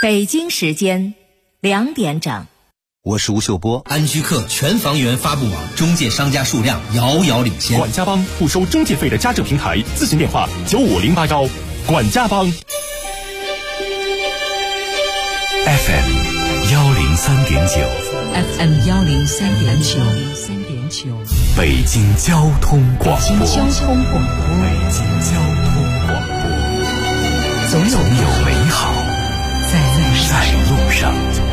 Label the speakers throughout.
Speaker 1: 北京时间2点整。
Speaker 2: 我是吴秀波。
Speaker 3: 安居客全房源发布网中介商家数量遥遥领先。
Speaker 4: 管家帮不收中介费的家政平台，咨询电话95081。管家帮。
Speaker 2: FM 103.9。
Speaker 1: FM 103.9。
Speaker 2: 北京交通广播。
Speaker 1: 北京交通广播。总有
Speaker 2: 美好
Speaker 1: 在
Speaker 2: 路上。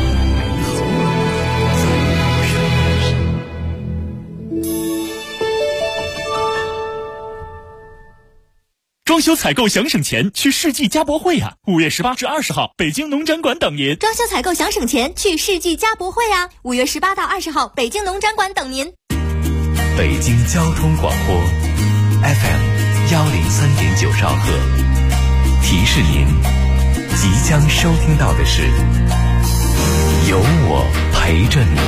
Speaker 4: 装修采购想省钱，去世纪家博会啊！5月18至20号，北京农展馆等您。
Speaker 5: 装修采购想省钱，去世纪家博会啊！5月18到20号，北京农展馆等您。
Speaker 2: 北京交通广播 FM 103.9兆赫，提示您即将收听到的是有我陪着你。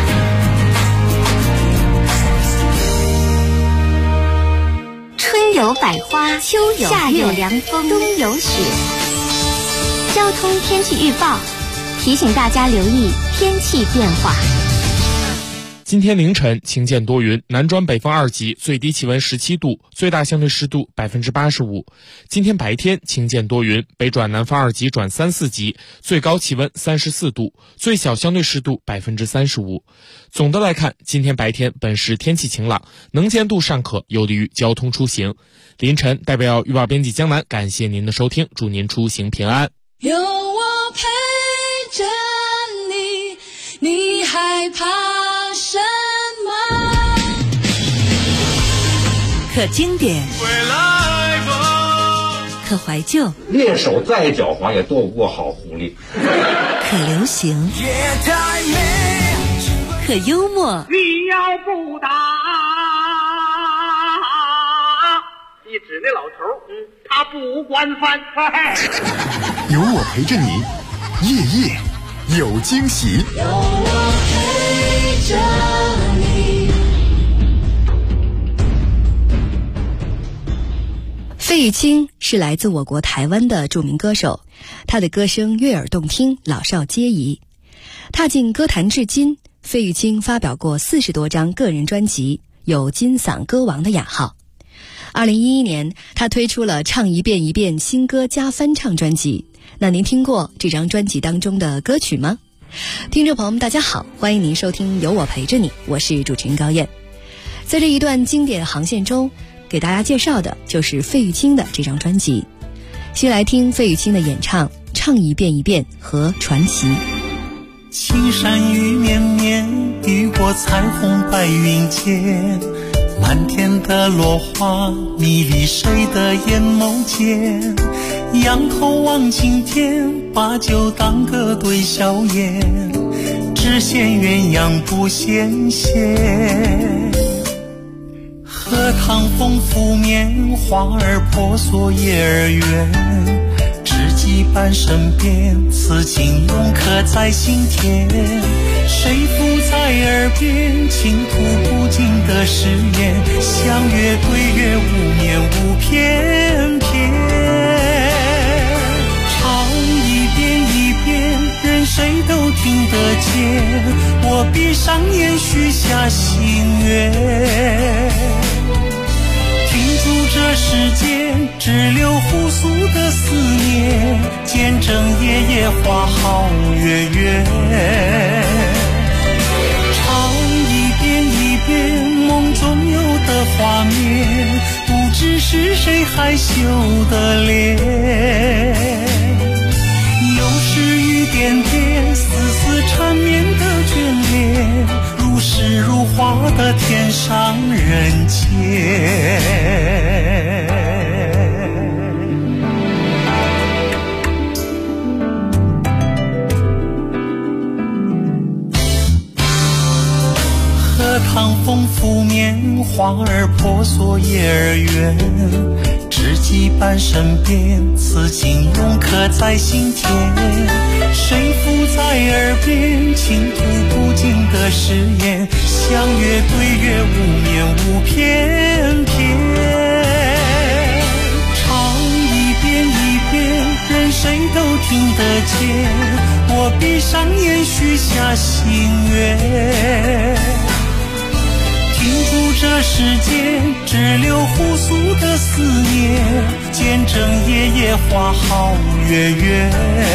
Speaker 5: 春有百花，秋有夏有凉风，冬有雪。交通天气预报提醒大家留意天气变化。
Speaker 6: 今天凌晨晴间多云，南转北风2级，最低气温17度，最大相对湿度85%。今天白天晴间多云，北转南风2级转3、4级，最高气温34度，最小相对湿度35%。总的来看，今天白天本市天气晴朗，能见度尚可，有利于交通出行。凌晨代表预报编辑江南感谢您的收听，祝您出行平安。
Speaker 7: 有我陪着你，你害怕什么？
Speaker 1: 可经典，可怀旧，
Speaker 8: 猎手再狡猾也躲不过好狐狸。
Speaker 1: 可流行，可幽默。
Speaker 9: 你要不打，你指那老头，他不管饭菜。
Speaker 10: 有我陪着你，夜夜有惊喜。
Speaker 7: 有我陪着你。
Speaker 11: 费玉清是来自我国台湾的著名歌手，他的歌声悦耳动听，老少皆宜。踏进歌坛至今，费玉清发表过40多张个人专辑，有金嗓歌王的雅号。2011年，他推出了唱一遍一遍新歌加翻唱专辑。那您听过这张专辑当中的歌曲吗？听众朋友们大家好，欢迎您收听有我陪着你，我是主持人高燕。在这一段经典航线中，给大家介绍的就是费玉清的这张专辑。先来听费玉清的演唱《唱一遍一遍》和《传奇》。
Speaker 12: 青山雨绵绵，雨过彩虹白云间，满天的落花迷离谁的眼眸间，仰头望青天，把酒当歌对笑颜，只羡鸳鸯不羡仙。荷塘风拂面，花儿婆娑叶儿圆，知己伴身边，此情永刻在心田。谁附在耳边，倾吐不尽的誓言，相约对月无眠无偏偏。唱一遍一遍，任谁都听得见，我闭上眼许下心愿。停住这世间只留互诉的思念，见证夜夜花好月圆。唱一遍一遍梦中有的画面，不知是谁害羞的脸。又是雨点点，丝丝缠绵的眷恋，如诗如画的天上人间。荷塘风拂面，花儿婆娑叶儿圆，知己伴身边，此情永刻在心田。谁附在耳边，倾吐不尽的誓言，相约对月无眠无偏偏。唱一遍一遍，任谁都都听得见。我闭上眼许下心愿，停住这世间只留互诉的思念，见证夜夜花好月圆。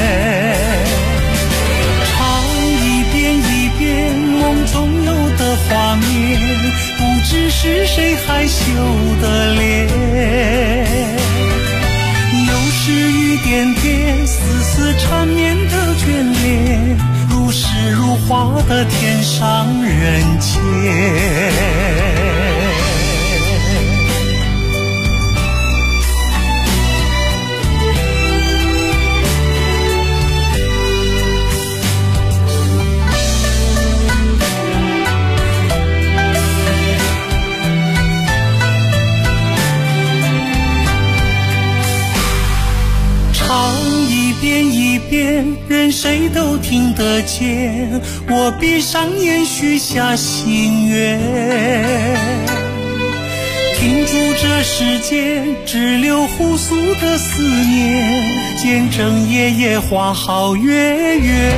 Speaker 12: 唱一遍一遍梦中有的画面，不知是谁害羞的脸。又是雨点点，丝丝缠绵的眷恋，如诗如画的天上人间。一遍任谁都听得见，我闭上眼许下心愿，停住这世间只留互诉的思念，见证夜夜花好月圆。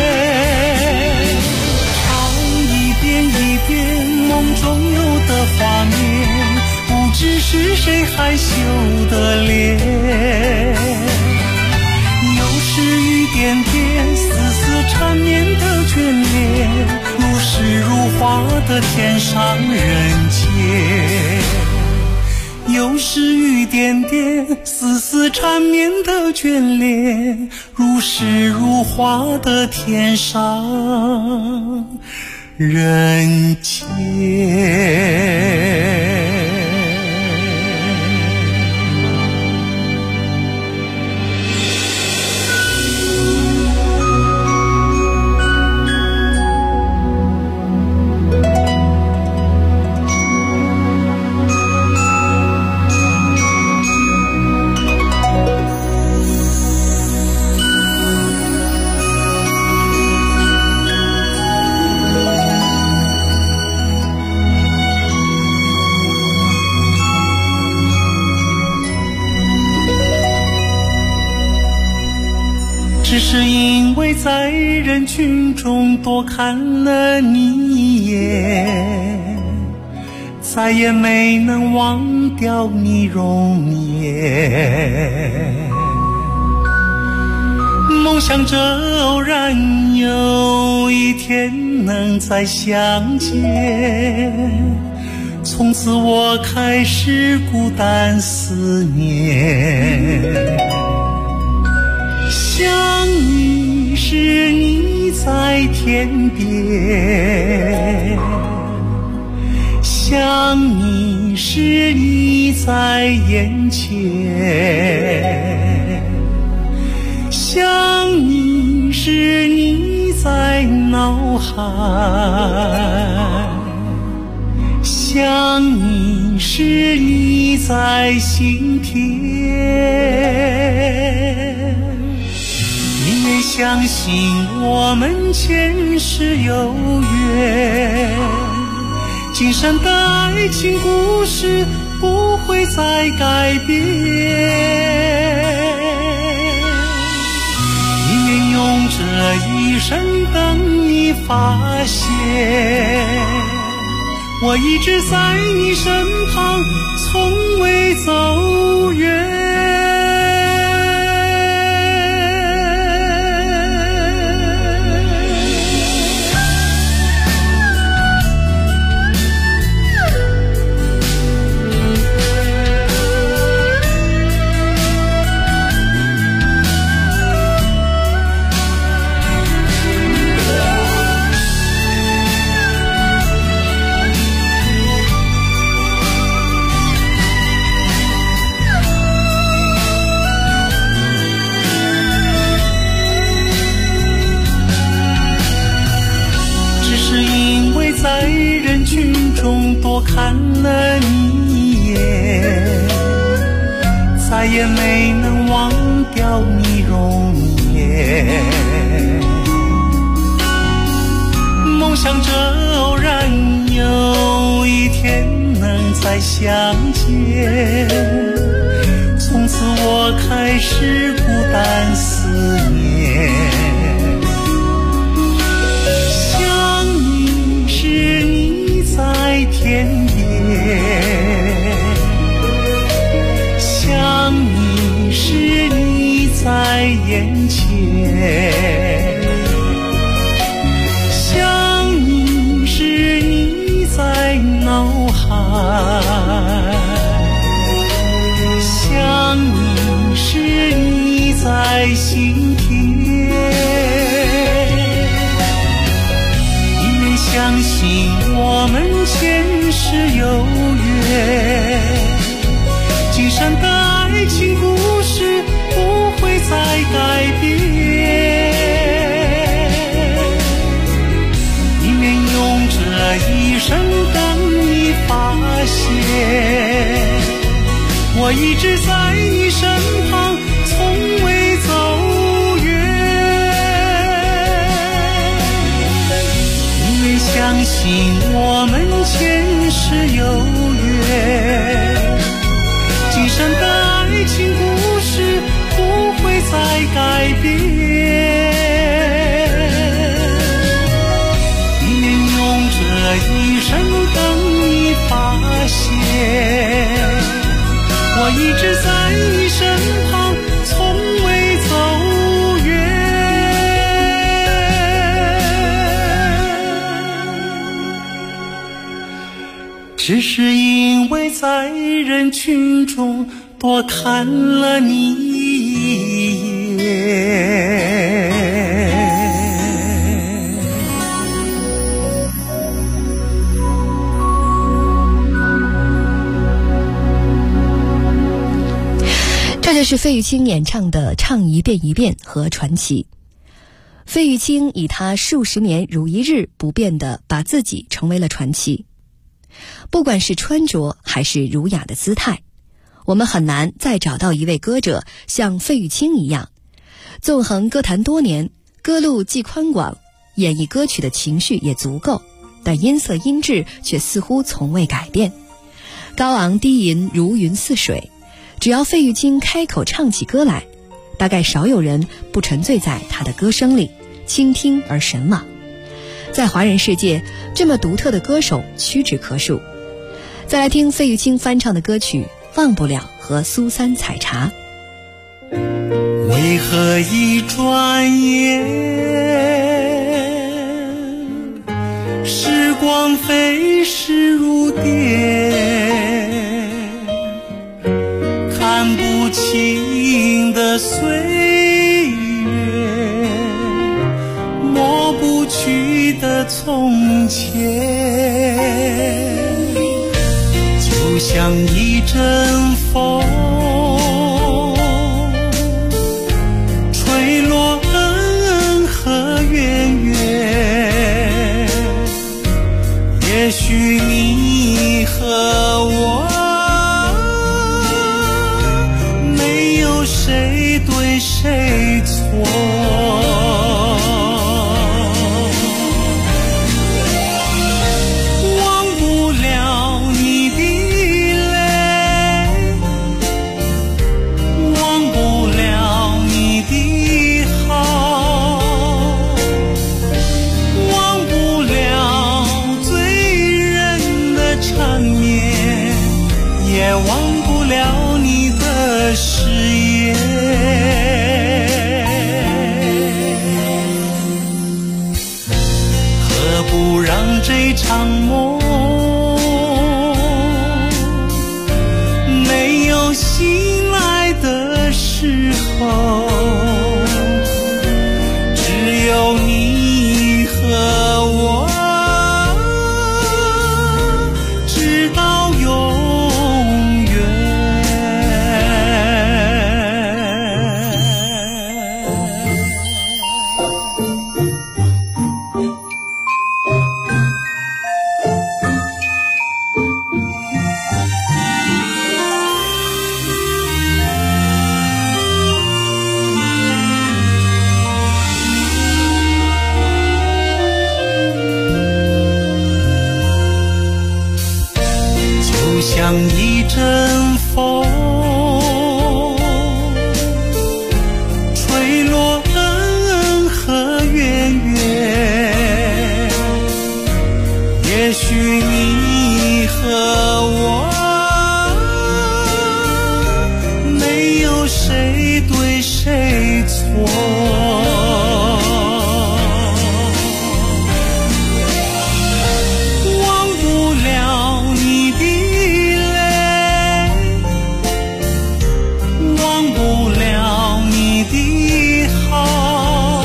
Speaker 12: 唱一遍一遍梦中有的画面，不知是谁害羞的脸。是雨点点，丝丝缠绵的眷恋，如诗如画的天上人间。又是雨点点，丝丝缠绵的眷恋，如诗如画的天上人间。只是因为在人群中多看了你一眼，再也没能忘掉你容颜。梦想着偶然有一天能再相见，从此我开始孤单思念。想你时你在天边，想你时你在眼前，想你时你在脑海，想你时你在心田。你也相信我们前世有缘，今生的爱情故事不会再改变。宁愿用这一生等你发现，我一直在你身旁，从未走远。在人群中多看了你一眼，再也没能忘掉你容颜。梦想着偶然有一天能再相见，从此我开始孤单思想你时你在眼前，想你时你在脑海，想你时你在心田。相信我们前世有缘，今生的爱情故事不会再改变。宁愿用这一生等你发现，我一直在你身旁，从未走远。相信我们前世有缘，今生的爱情故事不会再改变。宁愿用这一生等你发现，我一直在你身旁，从未走远。只是因为在人群中多看了你一眼。
Speaker 11: 这就是费玉清演唱的《唱一遍一遍》和《传奇》。费玉清以他数十年如一日不变地把自己成为了传奇。不管是穿着还是儒雅的姿态，我们很难再找到一位歌者像费玉清一样，纵横歌坛多年，歌路既宽广，演绎歌曲的情绪也足够，但音色音质却似乎从未改变。高昂低吟如云似水，只要费玉清开口唱起歌来，大概少有人不沉醉在他的歌声里，倾听而神往。在华人世界，这么独特的歌手屈指可数。再来听费玉清翻唱的歌曲《忘不了》和苏三采茶。
Speaker 12: 为何一转眼，时光飞逝如电，看不清的岁月，抹不去的从前，就像一阵风，吹落恩和远远。也许你和我没有谁对谁错，忘不了你的誓言，何不让这场梦没有醒来的时候，只有你和我直到永远。像一阵风，吹落恩和远远。也许你和我没有谁对谁错，忘不了你的泪，忘不了你的好，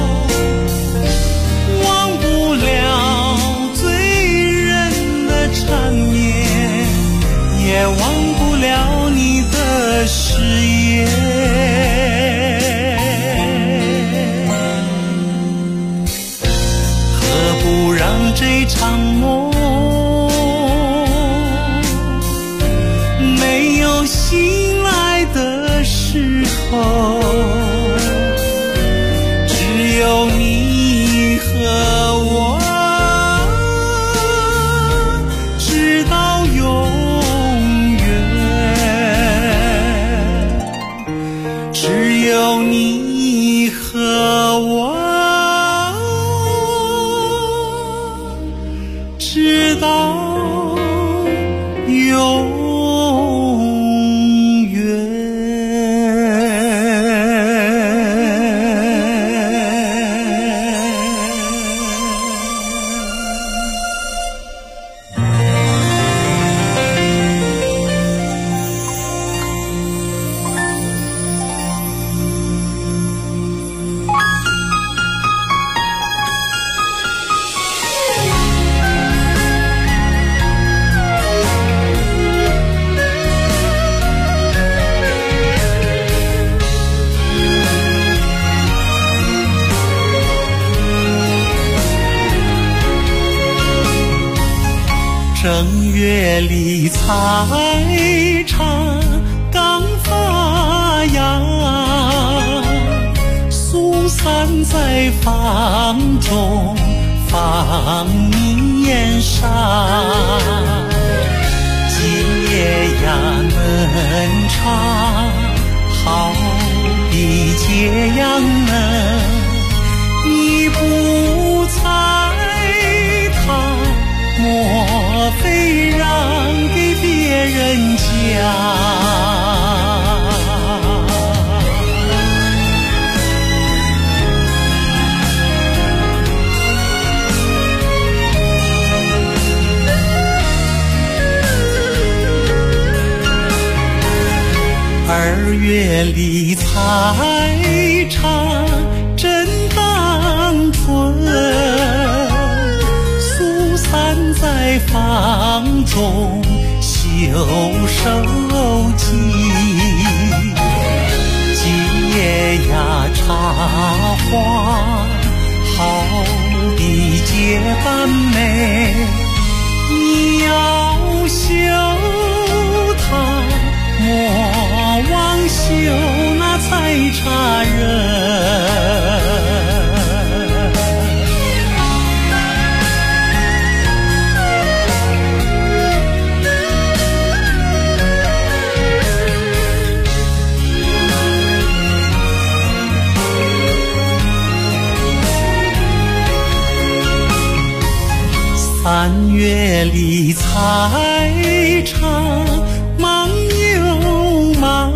Speaker 12: 忘不了醉人的缠绵，也忘不了你的誓言。何不让这场梦没有醒来的时候，只有你和我直到永远，只有你和我直到永正月里菜场刚发芽，苏伞在房中放年沙，今夜呀嫩茶好比揭阳嫩，你不猜它莫非让给别人家？2月里菜场真当春，苏伞在房中袖手机，今夜呀茶花好比结般美，你要修它莫忘修那采茶人。3月里菜场忙又忙，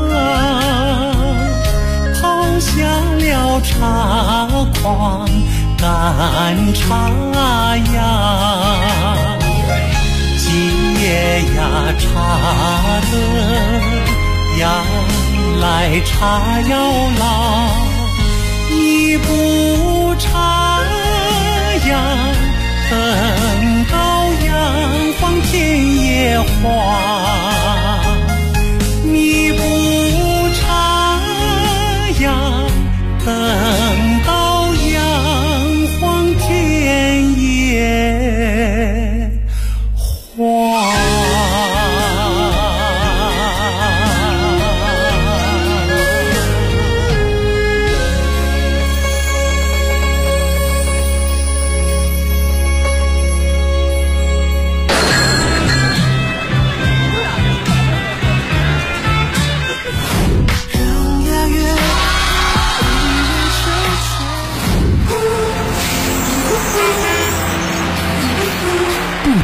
Speaker 12: 抛下了茶筐赶茶呀，今夜呀茶的呀来茶要老，你不茶呀等到阳光天野花，你不插呀等到阳光天野花。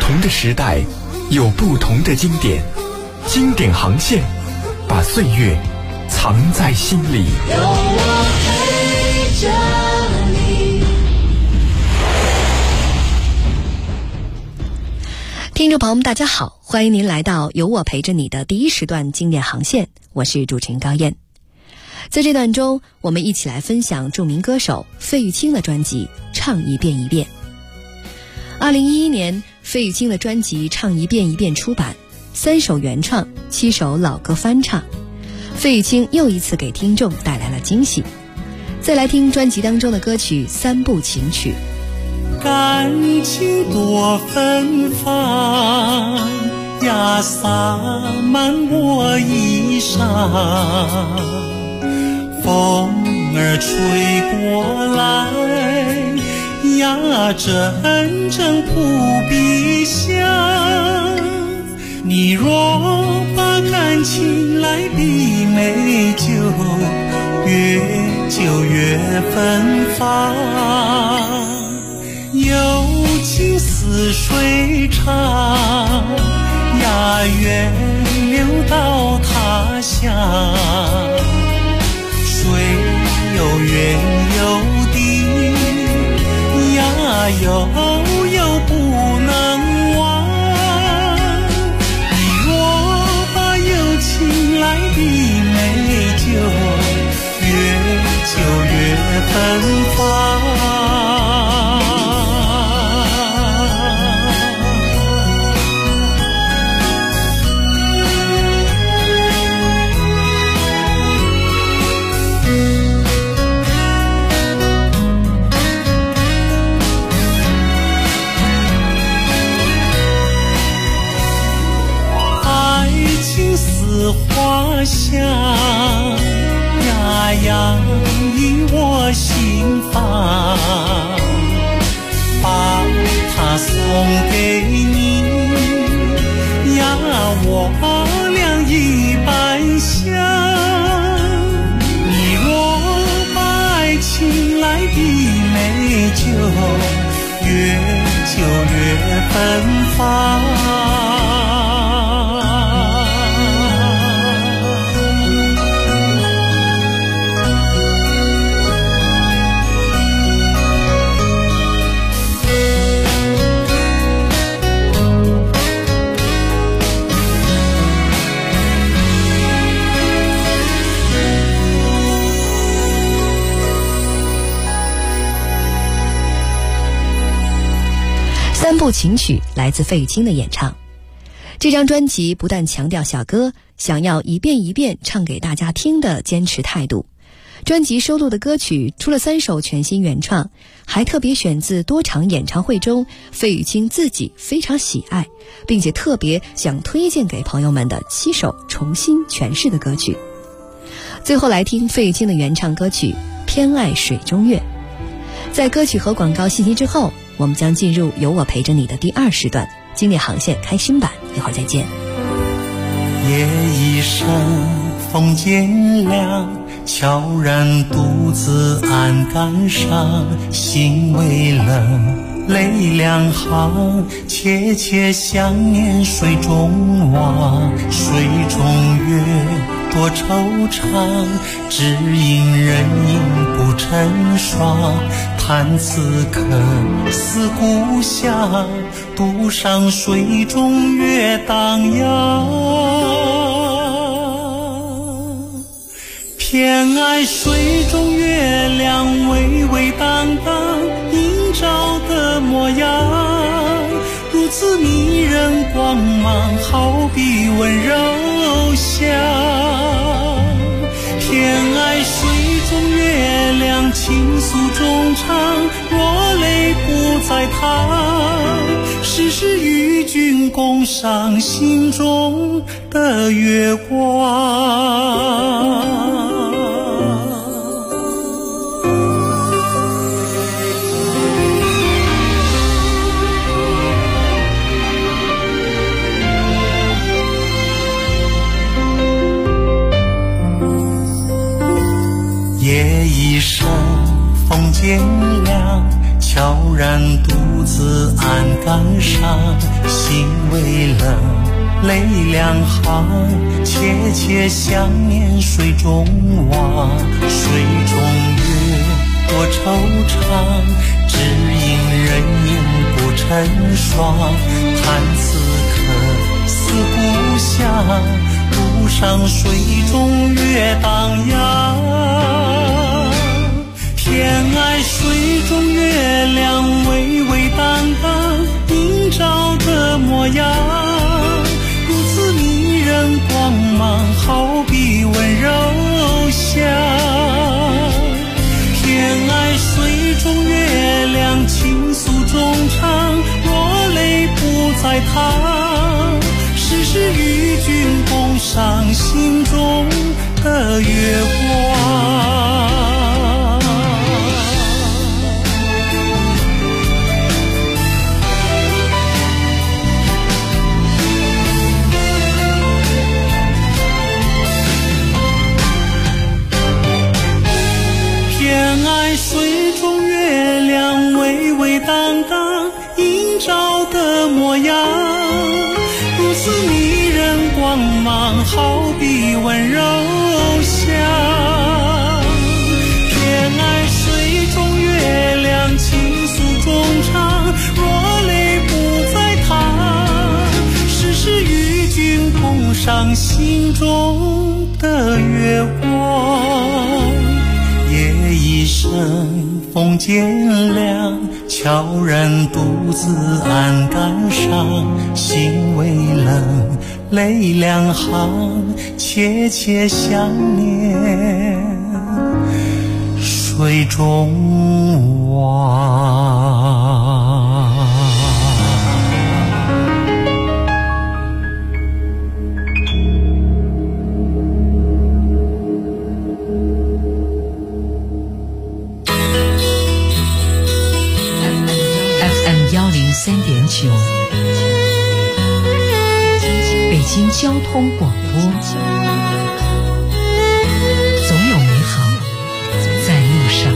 Speaker 10: 同的时代，有不同的经典，经典航线，把岁月藏在心里。
Speaker 7: 有我陪着你。
Speaker 11: 听众朋友们，大家好，欢迎您来到有我陪着你的第一时段经典航线，我是主持人高燕。在这段中，我们一起来分享著名歌手费玉清的专辑《唱一遍一遍》。2011年，费玉清的专辑《唱一遍一遍》出版，3首原创，7首老歌翻唱。费玉清又一次给听众带来了惊喜。再来听专辑当中的歌曲《3部情曲》。
Speaker 12: 感情多芬芳呀，洒满我衣裳，风儿吹过来呀，阵阵扑鼻香。你若把感情来比美，就越久越芬芳。友情似水长呀，源流到他乡。水有远有低呀，悠悠不能忘。你若把友情来比美，就越久越芬芳。花香呀，洋溢我心房，把它送给你呀，我俩一般香。你若把爱情来比美，就越久越芬芳。
Speaker 11: 3部情曲来自费玉清的演唱。这张专辑不但强调小哥想要一遍一遍唱给大家听的坚持态度，专辑收录的歌曲除了3首全新原创，还特别选自多场演唱会中费玉清自己非常喜爱并且特别想推荐给朋友们的7首重新诠释的歌曲。最后来听费玉清的原唱歌曲《偏爱水中月》。在歌曲和广告信息之后，我们将进入有我陪着你的第2时段经典航线开心版，一会儿再见。
Speaker 12: 夜已深，风渐凉，悄然独自岸杆上，心微冷，泪两行，切切想念水中望，水中月多惆怅，只因人影不成双，叹此刻思故乡，独上水中月荡漾。偏爱水中月亮微微荡荡，映照的模样如此迷人光芒，好比温柔乡。偏爱水中月亮倾诉衷肠，若泪不再淌，时时与君共赏心中的月光。夜已深，风渐凉，悄悄然独自岸杆上，心微冷，泪两行，切切想念水中望，水中月多惆怅，只因人影不成双，叹此刻思故乡，路上水中月荡漾，天涯水中月亮微微荡荡，映照的模样如此迷人光芒，好比温柔乡。天涯水中月亮倾诉衷肠，若泪不再淌，时时与君共赏心中的月光。天涯水中月亮微微荡荡，映照的模样如此迷人光芒，好比温柔乡。天涯水中月亮倾诉衷肠，若泪不再淌，时时与君共赏心中的月光。夜已深，风渐凉，悄然独自岸杆上，心微冷，泪两行，切切想念水中望。
Speaker 1: 103.9，北京交通广播，总有美好在路上。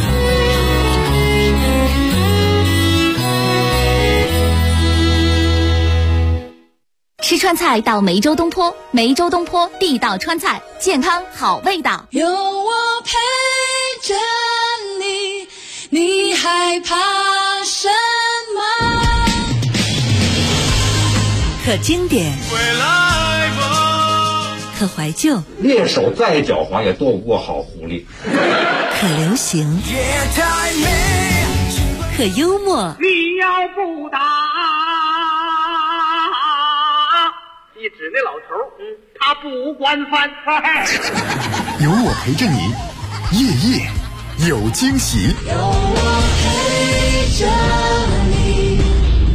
Speaker 5: 吃川菜到梅州东坡，梅州东坡地道川菜，健康好味道。
Speaker 7: 有我陪着你，你害怕什么？
Speaker 1: 可经典，可怀旧，
Speaker 8: 猎手再狡猾也躲不过好狐狸。
Speaker 1: 可流行，可幽默。
Speaker 9: 你要不打，一指那老头，他不惯犯。
Speaker 10: 有我陪着你，夜夜有惊喜。
Speaker 7: 有我陪着你。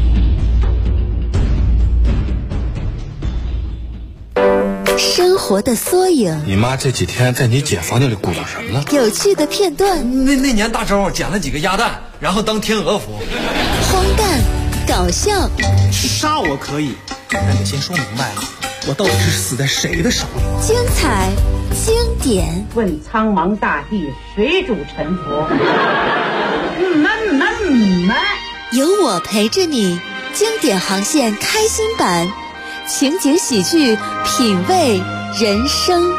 Speaker 11: 生活的缩影，
Speaker 13: 你妈这几天在你姐房间里鼓捣什么呢？
Speaker 11: 有趣的片段。
Speaker 14: 那年大周捡了几个鸭蛋，然后当天鹅服。
Speaker 11: 荒诞，搞笑。
Speaker 14: 杀我可以，但得先说明白了，我到底是死在谁的手里？
Speaker 11: 精彩，经典。
Speaker 15: 问苍茫大地，谁主沉浮？
Speaker 11: 有我陪着你，经典航线开心版。情景喜剧，品味人生。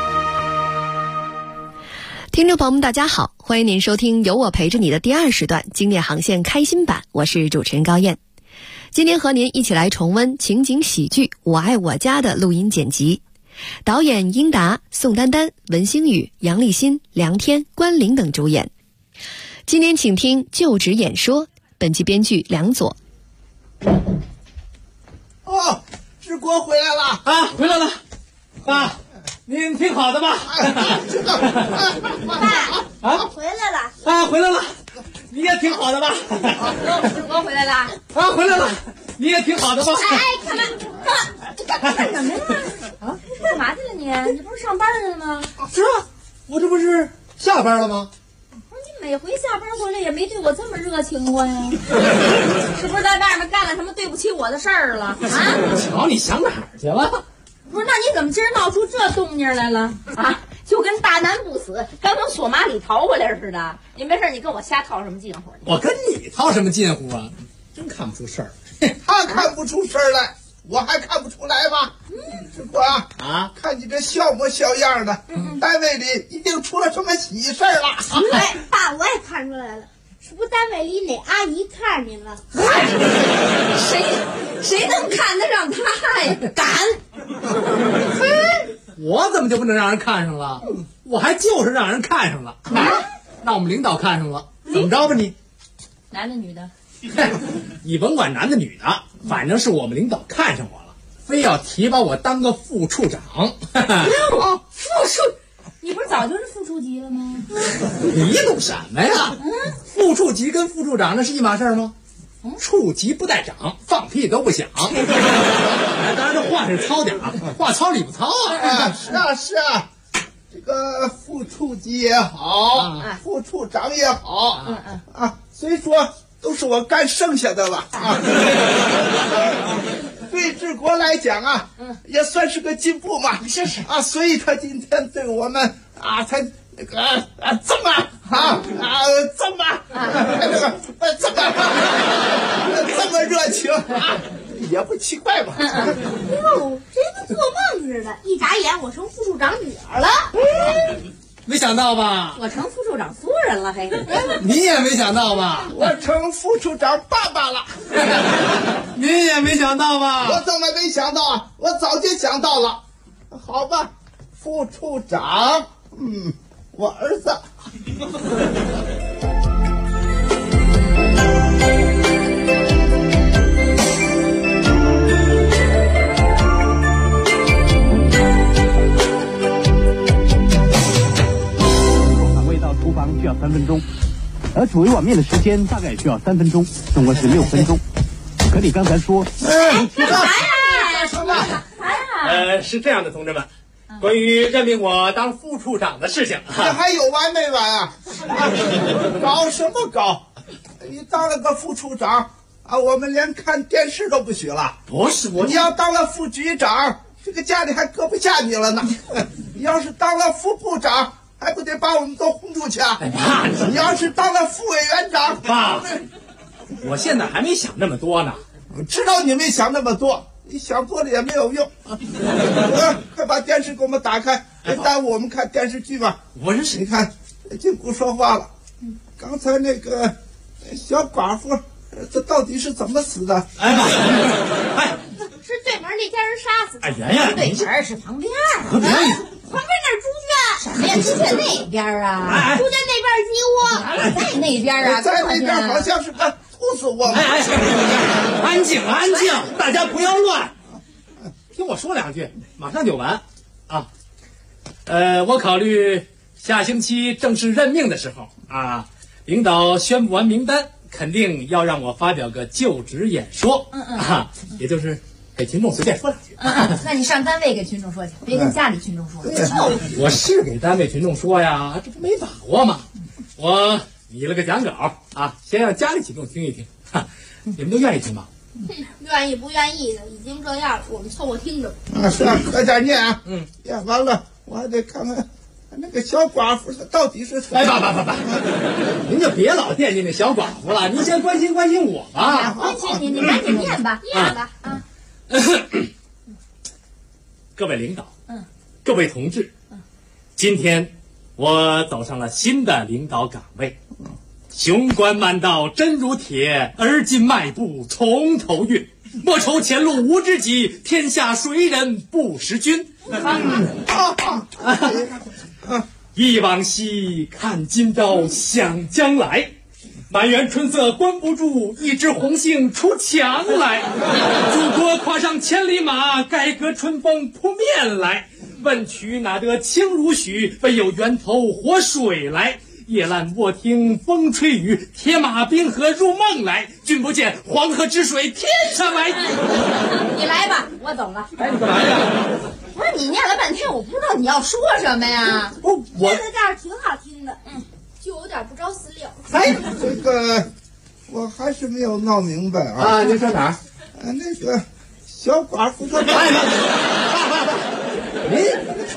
Speaker 11: 听众朋友们大家好，欢迎您收听有我陪着你的第2时段经典航线开心版，我是主持人高燕。今天和您一起来重温情景喜剧我爱我家的录音剪辑，导演英达、宋丹丹、文星宇、杨立新、梁天、关凌等主演。今天请听就职演说，本期编剧梁左。
Speaker 16: 志国回来了
Speaker 14: 啊！回来了，爸，您挺好的吧？
Speaker 17: 爸，回来了
Speaker 14: 啊！回来了，你也挺好的吧？
Speaker 17: 志国回来了
Speaker 14: 啊！回来了，你也挺好的吧？
Speaker 17: 哎，干什么呀？啊，干嘛去了你？你不是上班去了吗？
Speaker 16: 是啊，我这不是下班了吗？
Speaker 17: 不是你每回下班回来也没对我这么热情过呀？是不是在外面干了什么对不起我的事儿了？啊！
Speaker 14: 瞧你想哪儿去了？
Speaker 17: 不是，那你怎么今儿闹出这动静来了？啊！就跟大大难不死，刚从索马里逃回来似的。你没事，你跟我瞎套什么近乎？
Speaker 14: 我跟你套什么近乎啊？真看不出事儿。
Speaker 16: 他看不出事儿来，我还看不出来吗？志国啊，看你这笑模笑样的，单位里一定出了什么喜事儿了。
Speaker 18: 哎，爸，我也看出来了，是不是单位里哪阿姨看见了？
Speaker 17: 谁能看得上他呀？敢！
Speaker 14: 我怎么就不能让人看上了？我还就是让人看上了，让我们领导看上了，怎么着吧你？
Speaker 17: 男的女的？
Speaker 14: 你甭管男的女的，反正是我们领导看上我了，非要提拔我当个副处长。
Speaker 17: 副处，你不是早就是副处级了吗？
Speaker 14: 你懂什么呀？副处级跟副处长那是一码事吗？处级不带长，放屁都不响。当然这话是糙点儿，话糙理不糙啊。
Speaker 16: 是啊，这个副处级也好，副处长也好，虽说都是我干剩下的了啊。对治国来讲啊，也算是个进步嘛。
Speaker 17: 是
Speaker 16: 啊，所以他今天对我们才那个这么这么热情啊，也不奇怪嘛。
Speaker 18: 哟，这跟做梦似的，一眨眼我成副处长女儿了。
Speaker 14: 没想到吧？
Speaker 17: 我成副处长夫人了，嘿。
Speaker 14: 你也没想到吧？
Speaker 16: 我成副处长爸爸了。
Speaker 14: 你也没想到吧？
Speaker 16: 我怎么没想到啊？我早就想到了。好吧，副处长，我儿子。
Speaker 19: 厨房需要3分钟，而煮一碗面的时间大概也需要3分钟，总共是6分钟。可你刚才说，
Speaker 14: 是这样的，同志们，关于任命我当副处长的事情，
Speaker 16: 这还有完没完啊？搞什么搞？你当了个副处长我们连看电视都不许了。
Speaker 14: 不是我，
Speaker 16: 你要当了副局长，这个家里还搁不下你了呢。你要是当了副部长，还不得把我们都轰出去啊！你要是当了副委员长，
Speaker 14: 爸，我现在还没想那么多呢。
Speaker 16: 知道你没想那么多，你想多了也没有用。快把电视给我们打开，别耽误我们看电视剧嘛。
Speaker 14: 我是
Speaker 16: 你看，金姑说话了。刚才那个小寡妇，这到底是怎么死的？
Speaker 18: 是对门那家人杀死的。
Speaker 14: 圆圆，
Speaker 17: 对门是旁边。
Speaker 18: 旁边那是猪圈。
Speaker 17: 什么呀？猪圈那边啊？
Speaker 18: 猪圈那边鸡窝。
Speaker 17: 在那边啊？
Speaker 16: 在那边好像是个兔子窝。
Speaker 14: 安静，大家不要乱，听我说两句，马上就完啊。我考虑下星期正式任命的时候领导宣布完名单，肯定要让我发表个就职演说。也就是给群众随便说两句。
Speaker 17: 那你上单位给群众说去，别跟家里群众说。
Speaker 14: 我是给单位群众说呀，这不没把握吗？我拟了个讲稿先让家里群众听一听。你们都愿意听吗？
Speaker 18: 愿意不愿意的，已经这样了，我们凑合听着。
Speaker 16: 是啊，快点念啊！念完了，我还得看看那个小寡妇她到底是。
Speaker 14: 爸，您就别老惦记那小寡妇了，您先关心关心我吧。
Speaker 17: 关心您，你赶紧念吧，念吧啊！
Speaker 14: 各位领导，各位同志，今天我走上了新的领导岗位。雄关漫道真如铁，而今迈步从头越。莫愁前路无知己，天下谁人不识君。忆往昔，看今朝，想将来。满园春色关不住，一枝红杏出墙来。祖国跨上千里马，改革春风扑面来。问渠哪得清如许，非有源头活水来。夜阑卧听风吹雨，铁马冰河入梦来。君不见黄河之水天上来。
Speaker 17: 你来吧，我走了。
Speaker 14: 你干嘛呀？
Speaker 17: 不是你念了半天，我不知道你要说什么呀。
Speaker 18: 念在这儿挺好听的，就有点不着四六。
Speaker 16: 这个我还是没有闹明白啊。
Speaker 14: 您说哪儿？
Speaker 16: 那个小寡妇她。
Speaker 14: 您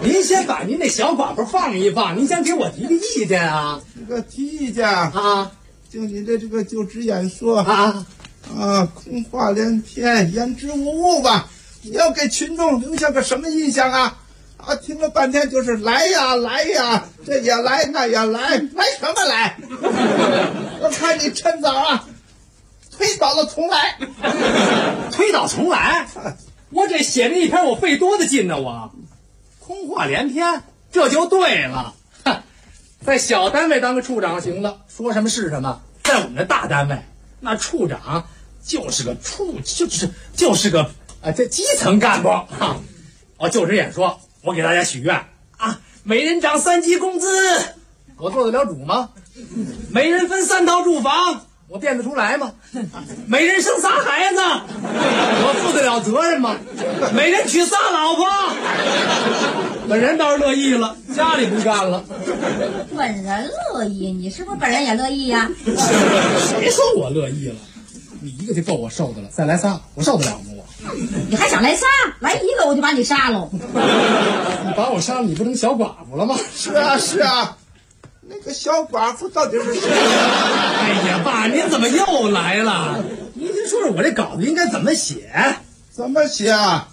Speaker 14: 您先把您那小寡妇放一放，您先给我提提意见啊。
Speaker 16: 这个提意见啊，就你的这个就职演说空话连篇，言之无物吧？你要给群众留下个什么印象啊？听了半天就是来呀来呀，这也来那也来，来什么来？我看你趁早推倒了重来。
Speaker 14: 推倒重来？我这写这一篇我费多大劲呢？我空话连篇，这就对了。在小单位当个处长行了，说什么是什么。在我们这大单位，那处长就是个就是个这基层干部就职演说，我给大家许愿每人涨3级工资，我做得了主吗？每人分3套住房，我垫得出来吗？每人生3孩子，我负得了责任吗？每人娶3老婆，本人倒是乐意了，家里不干了。
Speaker 17: 本人乐意？你是不是本人也乐意呀？
Speaker 14: 谁说我乐意了？你一个就够我受的了，再来仨，我受得了吗？我？
Speaker 17: 你还想来仨？来一个我就把你杀喽！
Speaker 14: 你把我杀了，你不成小寡妇了吗？
Speaker 16: 是啊，那个小寡妇到底是谁？
Speaker 14: 哎呀，爸，您怎么又来了？您说说我这稿子应该怎么写？
Speaker 16: 怎么写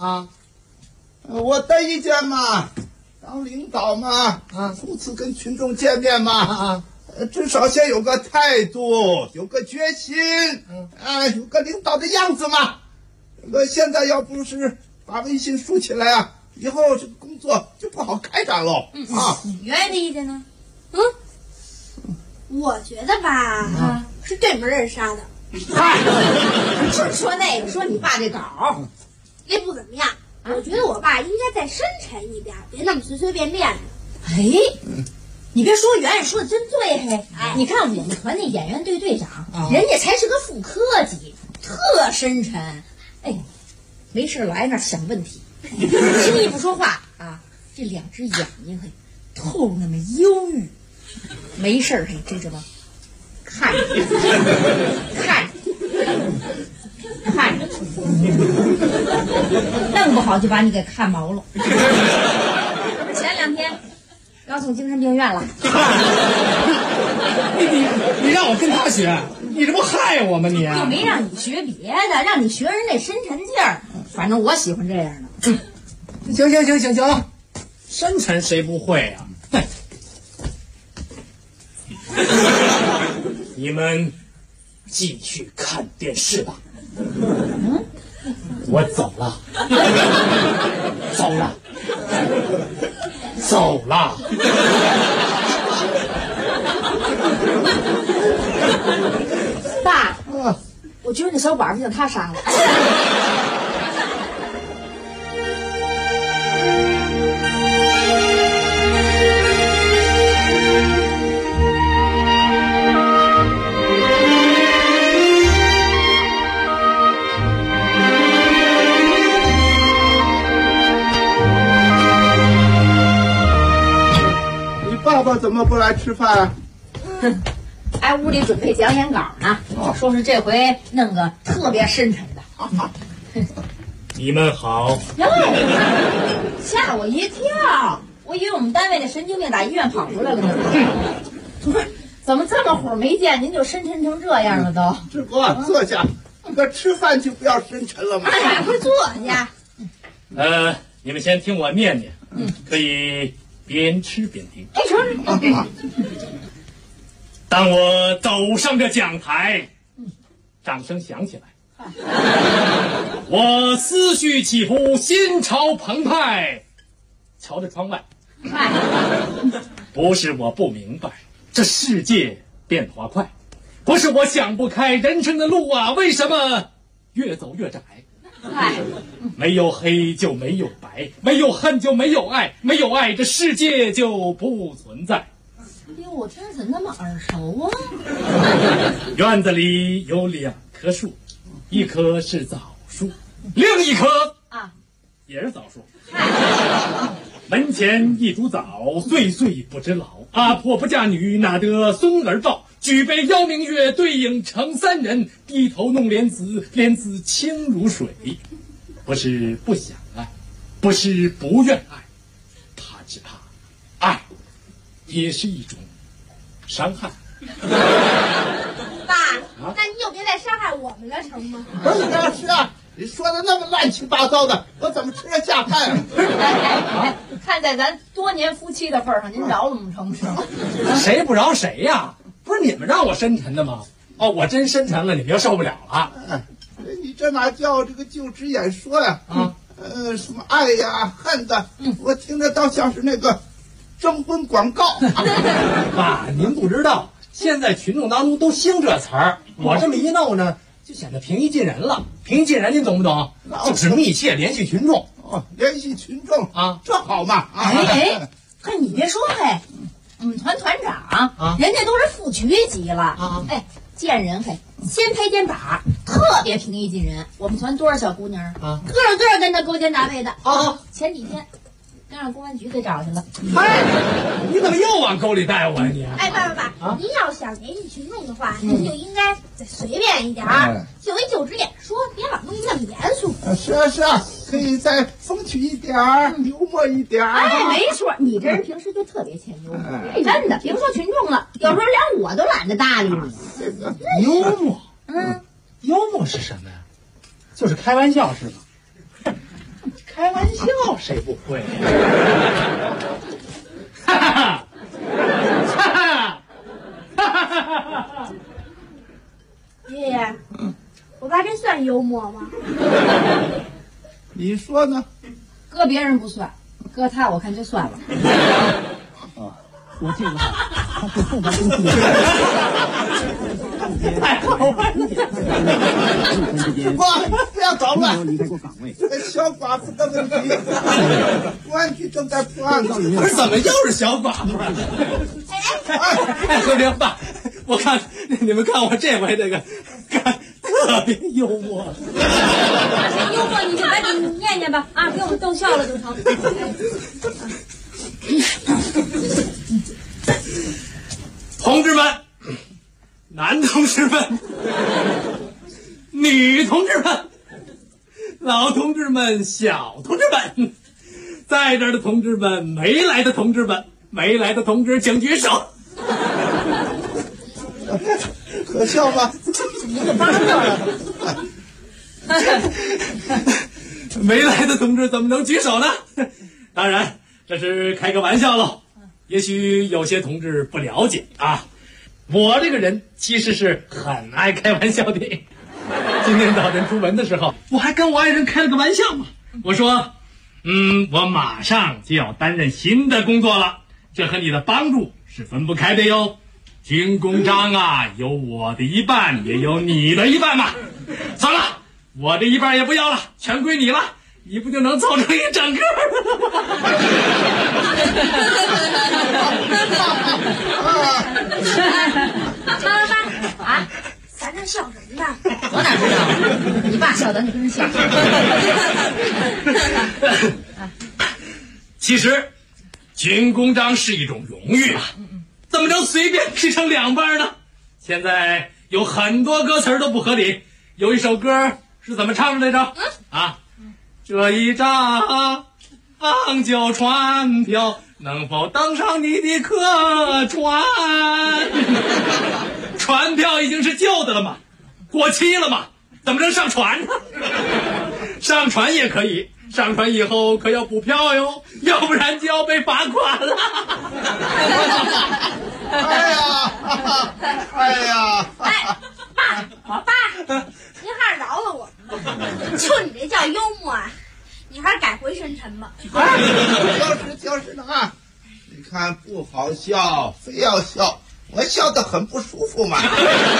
Speaker 16: 我的意见嘛，当领导嘛初次跟群众见面嘛至少先有个态度，有个决心有个领导的样子嘛。现在要不是把微信竖起来以后这个工作就不好开展喽
Speaker 17: 你原来的意见呢？
Speaker 18: 我觉得吧是对门人杀的。
Speaker 17: 是说那个说你爸这稿
Speaker 18: 也不怎么样，我觉得我爸应该再深沉一点，别那么随随便便的。
Speaker 17: 你别说，圆圆说的真对嘿！你看我们团那演员队队长，人家才是个副科级，特深沉。没事来那想问题，轻易不说话这2只眼睛透露那么忧郁。没事这什么？看着，弄不好就把你给看毛了。前2天刚送精神病院了。
Speaker 14: 你让我跟他学，你这不害我吗你？
Speaker 17: 又没让你学别的，让你学人那深沉劲儿。反正我喜欢这样的。
Speaker 14: 行，深沉谁不会啊？你们继续看电视吧。我走了。
Speaker 17: 爸，我觉得那小寡妇让他杀了。
Speaker 16: 爸爸怎么不来吃饭
Speaker 17: 还屋里准备讲演稿呢，说是这回弄个特别深沉的。
Speaker 14: 你们好。
Speaker 17: 吓我一跳，我以为我们单位的神经病打医院跑出来了呢。怎么这么会儿没见您就深沉成这样了都？
Speaker 16: 志国，坐下。吃饭就不要深沉了嘛。
Speaker 17: 快坐下。
Speaker 14: 你们先听我念念，可以边吃边听。当我走上这讲台，掌声响起来，我思绪起伏，心潮澎湃，瞧着窗外，不是我不明白，这世界变化快，不是我想不开，人生的路为什么越走越窄？没有黑就没有白，没有恨就没有爱，没有爱这世界就不存在。
Speaker 17: 我听着怎么那么耳熟啊？
Speaker 14: 院子里有2棵树，一棵是枣树，另一棵也是枣树。门前一株枣，岁岁不知老。阿婆不嫁女，哪得孙儿抱？举杯邀明月，对影成3人。低头弄莲子，莲子清如水。不是不想爱，不是不愿爱，怕也是一种伤害。
Speaker 18: 爸，那你就别再伤害我们了，成吗？
Speaker 16: 是啊，你说的那么乱七八糟的，我怎么吃得下饭啊？
Speaker 17: 看在咱多年夫妻的份上，您饶了我们成不成？
Speaker 14: 谁不饶谁呀？不是你们让我深沉的吗？哦，我真深沉了，你们就受不了了。
Speaker 16: 你这哪叫这个就职演说呀？什么爱呀、恨的，我听着倒像是那个征婚广告。
Speaker 14: 爸，您不知道，现在群众当中都兴这词儿，我这么一弄呢，就显得平易近人了。平易近人，您懂不懂？就是密切联系群众。
Speaker 16: 联系群众啊，这好嘛？
Speaker 17: 嘿，你别说，我们团团长人家都是副局级了见人先拍肩膀，特别平易近人。我们团多少小姑娘个个跟他勾肩搭背的前几天刚让公安局给找去了。
Speaker 14: 你怎么又往沟里带我呀你？
Speaker 18: 爸，您要想联系群众的话，您就应该再随便一点儿，就一就职演说，别老弄那么严肃。
Speaker 16: 是啊，可以再风趣一点儿，幽默一点儿。
Speaker 17: 没错，你这人平时就特别欠幽默，真的，别说群众了，有时候连我都懒得搭理你。
Speaker 14: 幽默，幽默是什么呀？就是开玩笑是吗？开玩笑谁不会？哈哈哈！哈哈！哈哈！
Speaker 18: 爷爷，我爸这算幽默吗？
Speaker 16: 你说呢？
Speaker 17: 搁别人不算，搁他我看就算了。
Speaker 19: 我记得他是后半公司的。
Speaker 16: 不要捣乱！
Speaker 19: 离开过岗位。
Speaker 16: 小寡妇的问题，公安局正在破案呢。
Speaker 14: 不是，怎么又是小寡妇？和平爸，我看你们看我这回这个特别幽默。
Speaker 17: 幽默你就赶紧念念吧，给我们逗笑了就成。
Speaker 14: 同志们，男同志们，女同志们，老同志们，小同志们，在这儿的同志们，没来的同志们，没来的同志请举手。
Speaker 16: 可笑吧？
Speaker 17: 你可发热了。
Speaker 14: 没来的同志怎么能举手呢？当然，这是开个玩笑喽。也许有些同志不了解我这个人其实是很爱开玩笑的。今天早晨出门的时候，我还跟我爱人开了个玩笑嘛。我说，我马上就要担任新的工作了，这和你的帮助是分不开的哟。军功章有我的一半，也有你的一半嘛。算了，我这一半也不要了，全归你了。你不就能凑成一整个？
Speaker 18: 爸，咱这笑什么呢？
Speaker 17: 我哪知道？你爸笑的，你跟着笑。
Speaker 14: 其实，军功章是一种荣誉怎么能随便劈成两半呢？现在有很多歌词都不合理，有一首歌是怎么唱的来着？这一仗就船票，能否登上你的客船？船票已经是旧的了嘛，过期了嘛，怎么能上船呢？上船也可以，上船以后可要补票哟，要不然就要被罚款了。
Speaker 18: 爸，您还是饶了我，就你这叫幽默你还是改回深沉吧。
Speaker 16: 就是呢你看不好笑，非要笑，我笑得很不舒服嘛。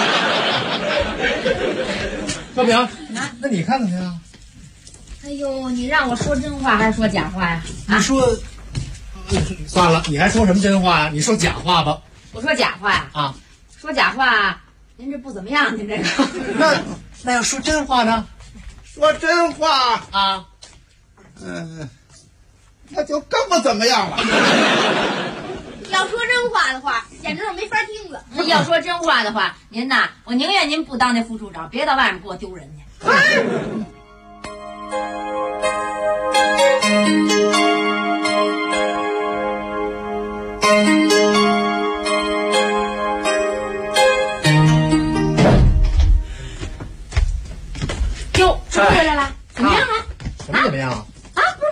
Speaker 14: 小平，那你看怎么样？
Speaker 17: 哎呦，你让我说真话还是说假话呀？
Speaker 14: 你说，算了，你还说什么真话呀？你说假话吧。
Speaker 17: 我说假话呀？说假话，您这不怎么样，您这个。
Speaker 14: 那要说真话呢？
Speaker 16: 说真话那就更不怎么样了。
Speaker 18: 要说真话的话，简直是没法听了。
Speaker 17: 要说真话的话，您呐，我宁愿您不当那副处长，别到外面给我丢人去。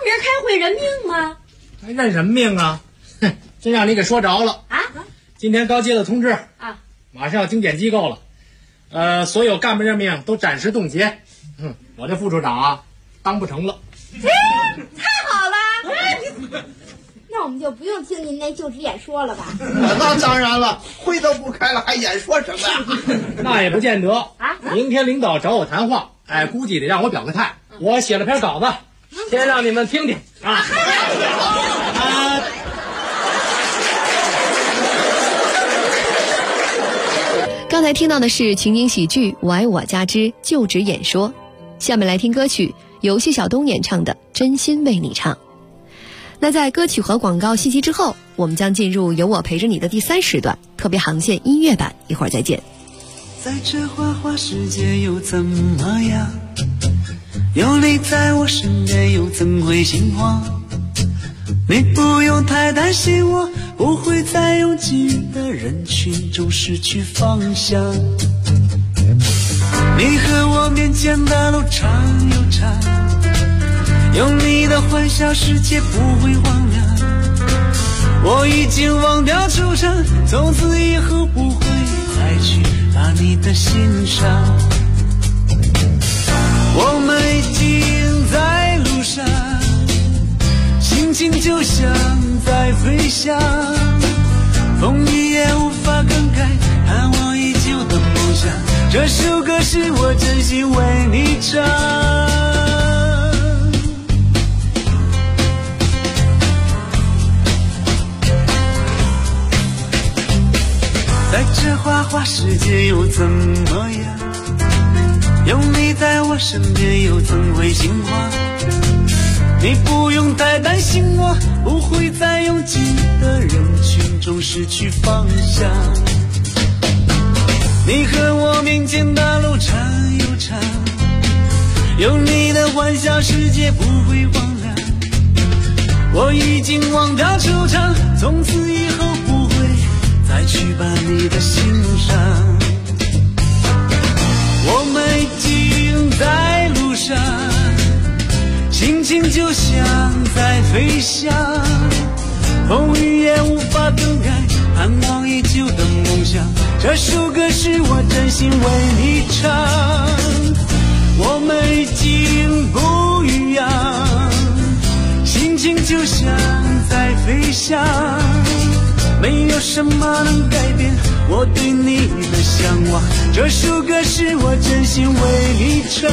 Speaker 17: 别人开会认命吗？
Speaker 14: 还认什么命啊？哼，真让你给说着了
Speaker 17: 啊！
Speaker 14: 今天刚接到通知
Speaker 17: 啊，
Speaker 14: 马上要精简机构了，所有干部任命都暂时冻结。我这副处长啊，当不成了。
Speaker 18: 太好了！那我们就不用听您那就职演说了吧？
Speaker 16: 那当然了，会都不开了，还演说什么呀？
Speaker 14: 那也不见得啊！明天领导找我谈话，估计得让我表个态。我写了篇稿子，先让你们听听啊。
Speaker 11: 刚才听到的是情景喜剧《我爱我家之就职演说》，下面来听歌曲，由谢晓东演唱的《真心为你唱》。那在歌曲和广告信息之后，我们将进入有我陪着你的第3时段特别航线音乐版，一会儿再见。
Speaker 12: 在这花花世界又怎么样？有你在我身边又怎会心慌？你不用太担心，我不会在拥挤的人群中失去方向。你和我面前的路长又长，有你的欢笑世界不会荒凉。我已经忘掉惆怅，从此以后不会再去把你的心上。我们已经在路上，心情就像在飞翔，风雨也无法更改盼望已久的梦想。这首歌是我真心为你唱，在这花花世界又怎么样？有你在我身边又怎会心慌？你不用太担心，我不会在拥挤的人群中失去方向。你和我面前的路长又长，有你的欢笑世界不会荒凉。我已经忘掉惆怅，从此以后不会再去把你的心上。我们已经在路上，心情就像在飞翔，风雨也无法更改盼望已久的梦想。这首歌是我真心为你唱，我们已经不一样，心情就像在飞翔，没有什么能改变我对你的向往。这首歌是我真心为你唱，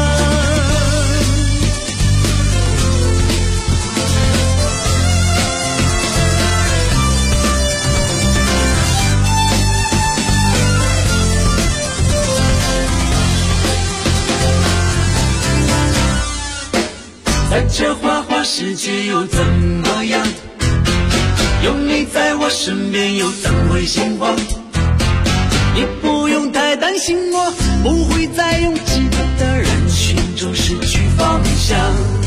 Speaker 12: 在这花花世界又怎么样？有你在我身边又怎会心慌？你不用太担心，我不会在拥挤的人群中失去方向。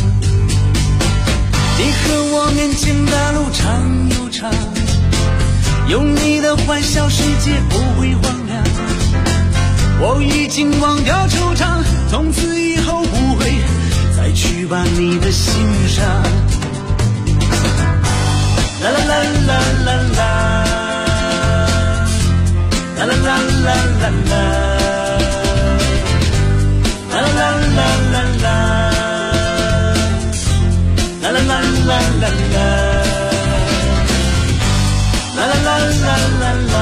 Speaker 12: 你和我面前的路长又长，有你的欢笑世界不会荒凉。我已经忘掉惆怅，从此以后不会再去把你的心上。啦啦啦啦啦啦，啦啦啦啦啦啦，啦啦啦啦啦啦，啦啦啦啦啦啦，啦啦啦啦啦啦，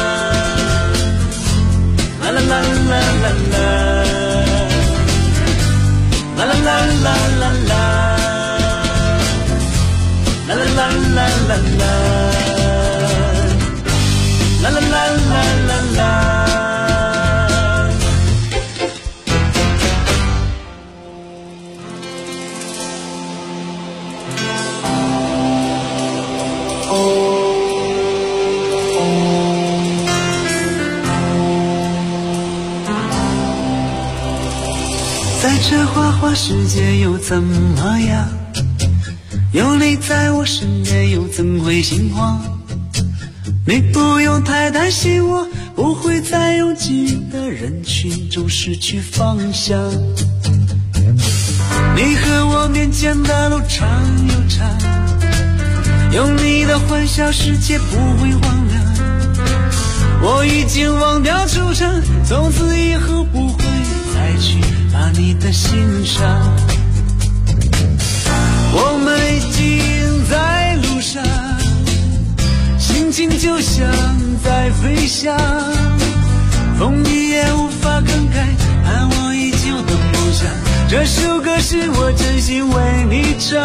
Speaker 12: 啦啦啦啦啦啦，啦啦啦啦啦啦。啦啦啦啦啦啦，啦啦啦啦啦啦。在这花花世界又怎么样？有你在我身边又怎会心慌？你不用太担心，我不会在拥挤的人群中失去方向。 你和我面前的路长又长，有你的欢笑，世界不会荒凉。我已经忘掉惆怅，从此以后不会再去把你的心上。我们已经在路上，心情就像在飞翔，风雨也无法更改盼望已久的梦想。这首歌是我真心为你唱，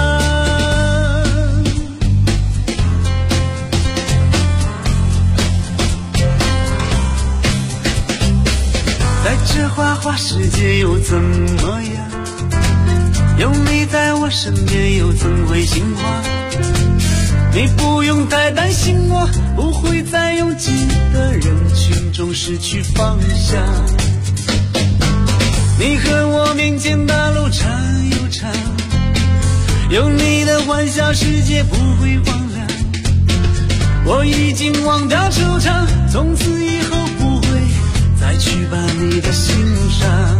Speaker 12: 在这花花世界又怎么样？有你在我身边又怎会心慌？你不用太担心，我不会在拥挤的人群中失去方向。你和我面前的路长又长，有你的欢笑，世界不会荒凉。我已经忘掉惆怅，从此以后不会再去把你的心上。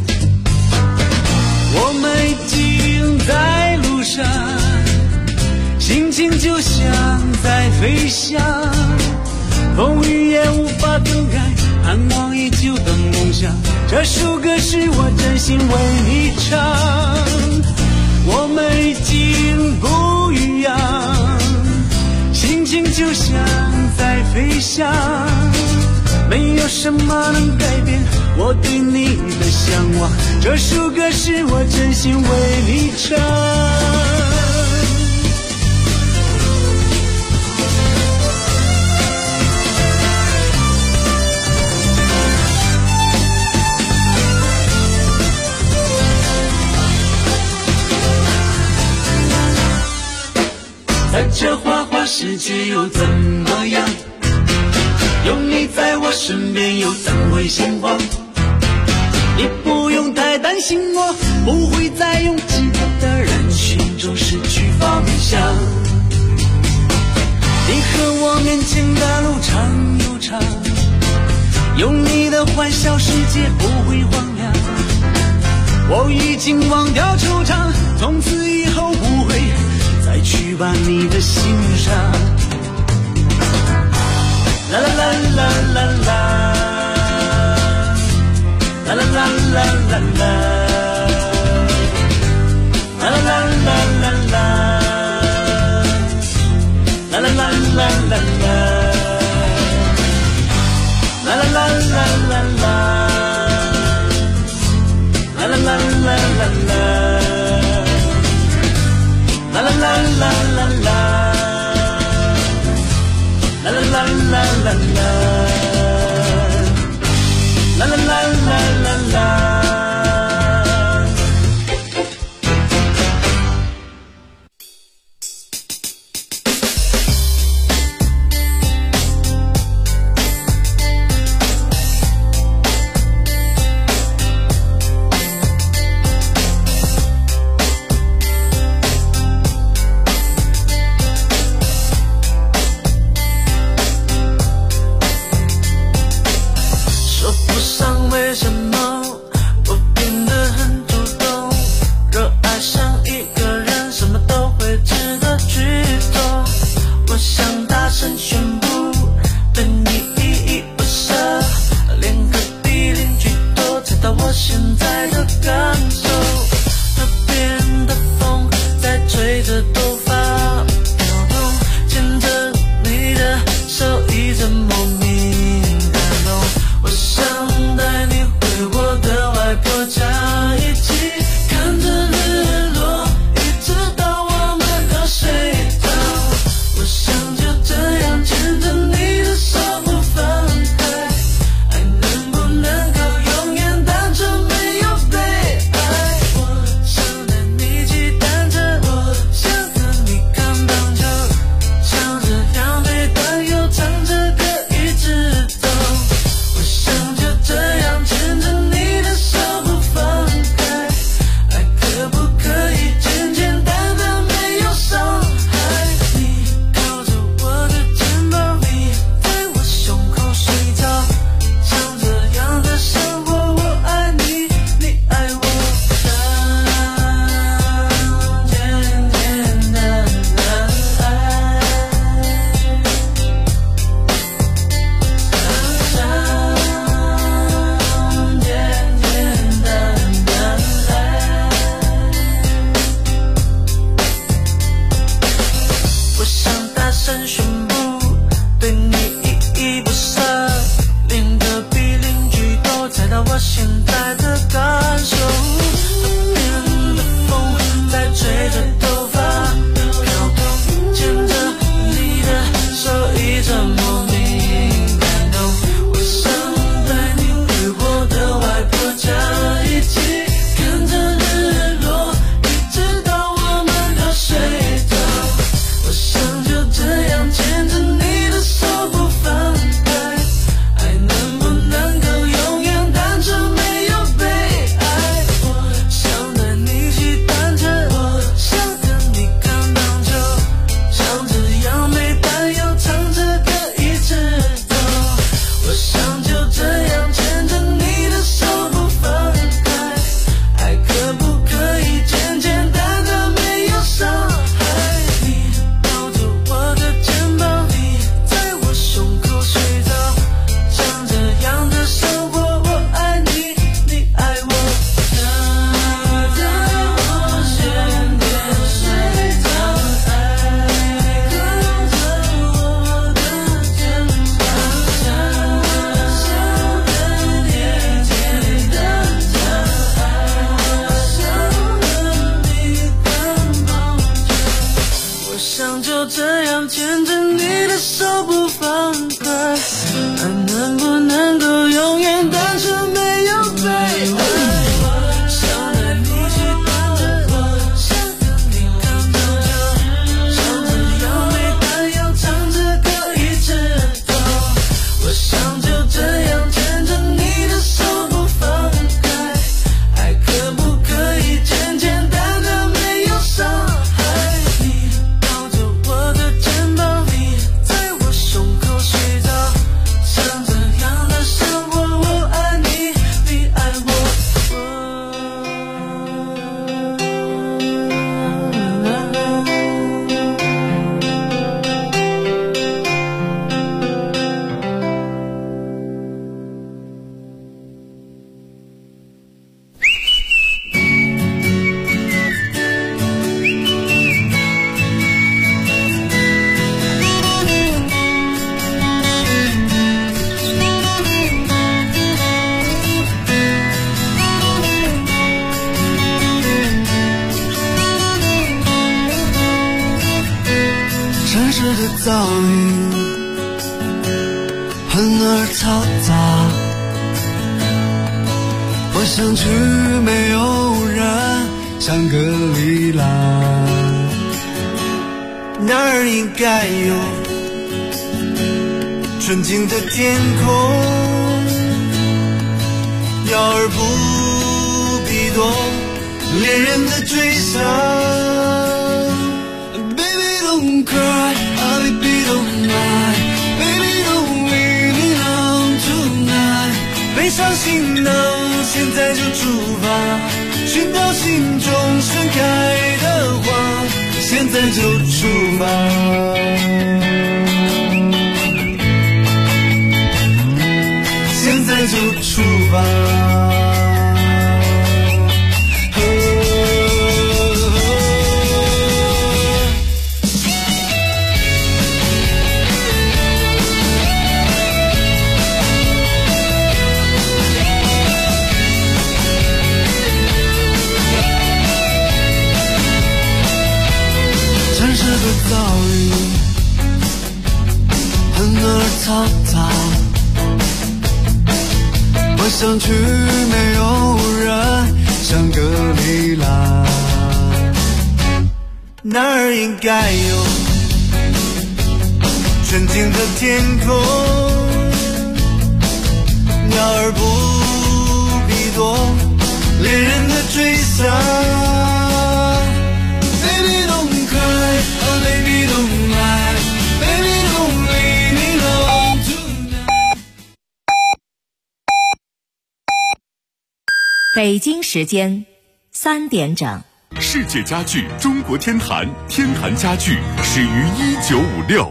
Speaker 12: 我们已经在路上，心情就像在飞翔，风雨也无法更改盼望已久的梦想。这首歌是我真心为你唱，我们已经不一样，心情就像在飞翔，没有什么能改变我对你的向往。这首歌是我真心为你唱，在这花花世界又怎么样？有你在我身边又怎会心慌？你不用太担心，我不会在拥挤的人群中失去方向。你和我面前的路长又长，有你的欢笑，世界不会荒凉。我已经忘掉惆怅，从此以后不会再去把你的心上。啦啦啦啦啦啦，啦啦啦啦啦啦，啦啦啦啦啦啦，啦啦啦啦啦啦，啦啦啦啦啦啦，啦啦啦啦啦啦，啦啦啦啦啦。啦啦啦啦啦啦，啦啦啦啦啦啦。 就这样牵着你的手不放开，还能不能够永远单纯没有悲哀？想带你去荡着，想和你看着就像这样没担忧，唱着歌一直到，我想就这样牵着你的手不放开，还可不可以简简单单没有伤害？你抱着我的肩膀，你在我胸口睡着，像这样的生活，我爱你，你爱我。城市的噪音很而嘈杂，我想去没有人，香格里拉，那儿应该有纯净的天空，要而不必多恋人的追杀。Don't cry, oh baby don't lie, baby don't leave me alone tonight。背上行囊，现在就出发，寻找心中盛开的花，现在就出发。现在就出发。城市的噪音很而嘈杂，我想去没有人，香格里拉，那儿应该有纯净的天空，鸟儿不必多恋人的追杀。Baby don't cry, oh baby don't lie, baby don't leave me alone tonight。
Speaker 1: 北京时间3点整。
Speaker 20: 世界家具中国天坛，天坛家具始于1956。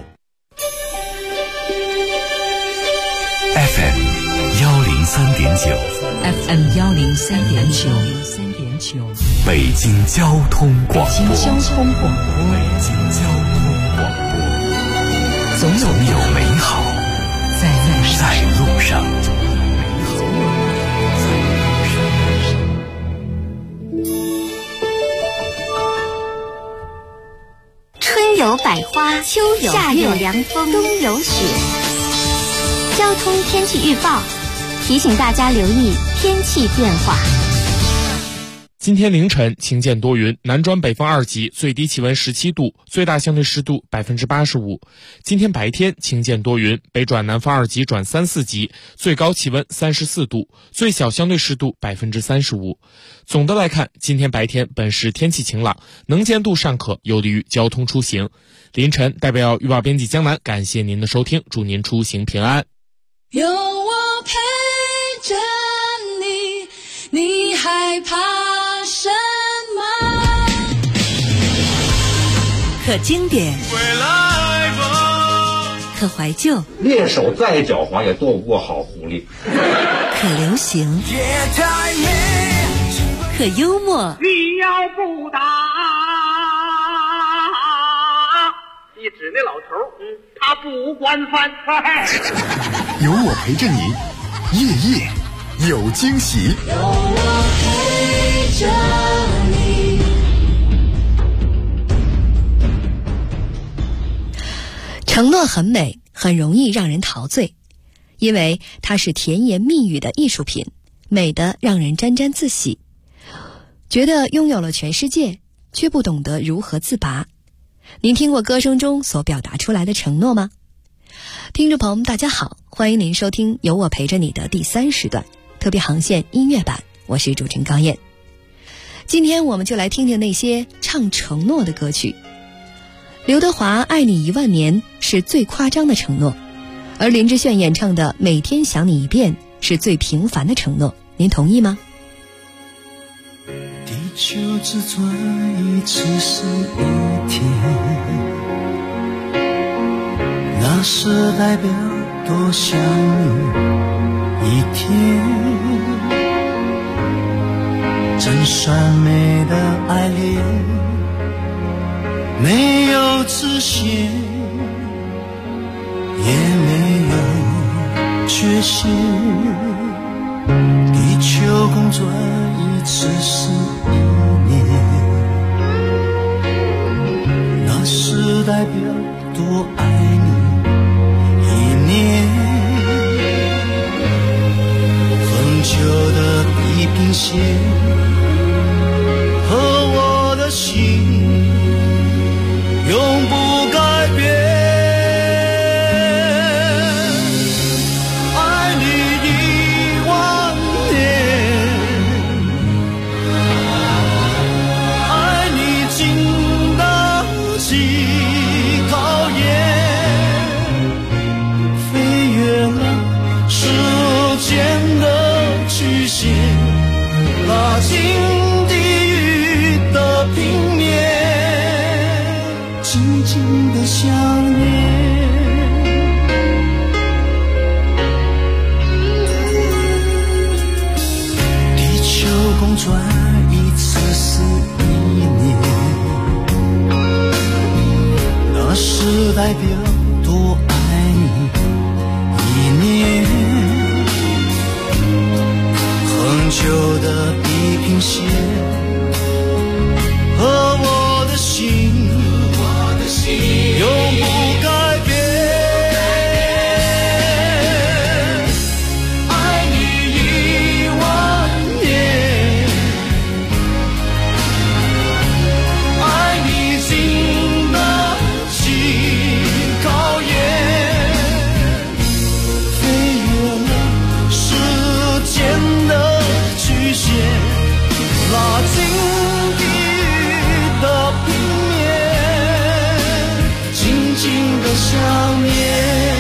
Speaker 2: FM 103.9
Speaker 1: FM 103.9
Speaker 2: 北京交通广播。
Speaker 1: 北京交通广播。
Speaker 2: 北京交通广播。
Speaker 1: 总
Speaker 2: 有美好在路上。
Speaker 5: 春有百花，秋有夏有凉风，冬有雪。交通天气预报提醒大家留意天气变化。
Speaker 6: 今天凌晨晴间多云，南转北风2级，最低气温17度，最大相对湿度85%。今天白天晴间多云，北转南风2级转3、4级，最高气温34度，最小相对湿度35%。总的来看，今天白天本市天气晴朗，能见度尚可，有利于交通出行。凌晨代表预报编辑江南感谢您的收听，祝您出行平安。
Speaker 7: 有我陪着你，你害怕什么？
Speaker 1: 可经典，可怀旧，
Speaker 8: 猎手再狡猾也躲不过好狐狸。
Speaker 1: 可流行，可幽默。
Speaker 9: 你要不打，一指那老头，他不惯犯。
Speaker 10: 有我陪着你，夜夜有惊喜。
Speaker 7: 有我陪着你。
Speaker 11: 承诺很美，很容易让人陶醉，因为它是甜言蜜语的艺术品，美得让人沾沾自喜，觉得拥有了全世界，却不懂得如何自拔。您听过歌声中所表达出来的承诺吗？听众朋友们大家好，欢迎您收听有我陪着你的第3时段特别航线音乐版，我是主持人高燕。今天我们就来听听那些唱承诺的歌曲。刘德华爱你1万年是最夸张的承诺，而林志炫演唱的每天想你一遍是最平凡的承诺，您同意吗？
Speaker 12: 地球只转一次是一天，那是代表多想你一天，真善美的爱恋，没有直线，也没有缺陷，地球公转一次是一年，那是代表多爱你一年，很久的地平线和我的心永不改变，爱你1万年，爱你经得起考验，飞越了时间的曲线，拉近地狱的平面，静静的想念。地球公转一次是一年，那是代表多爱你一年，很久的地平线和我的心永不改变，爱你1万年，爱你经得起考验，飞越了时间的曲线，拉近地狱的平面，静静的想念。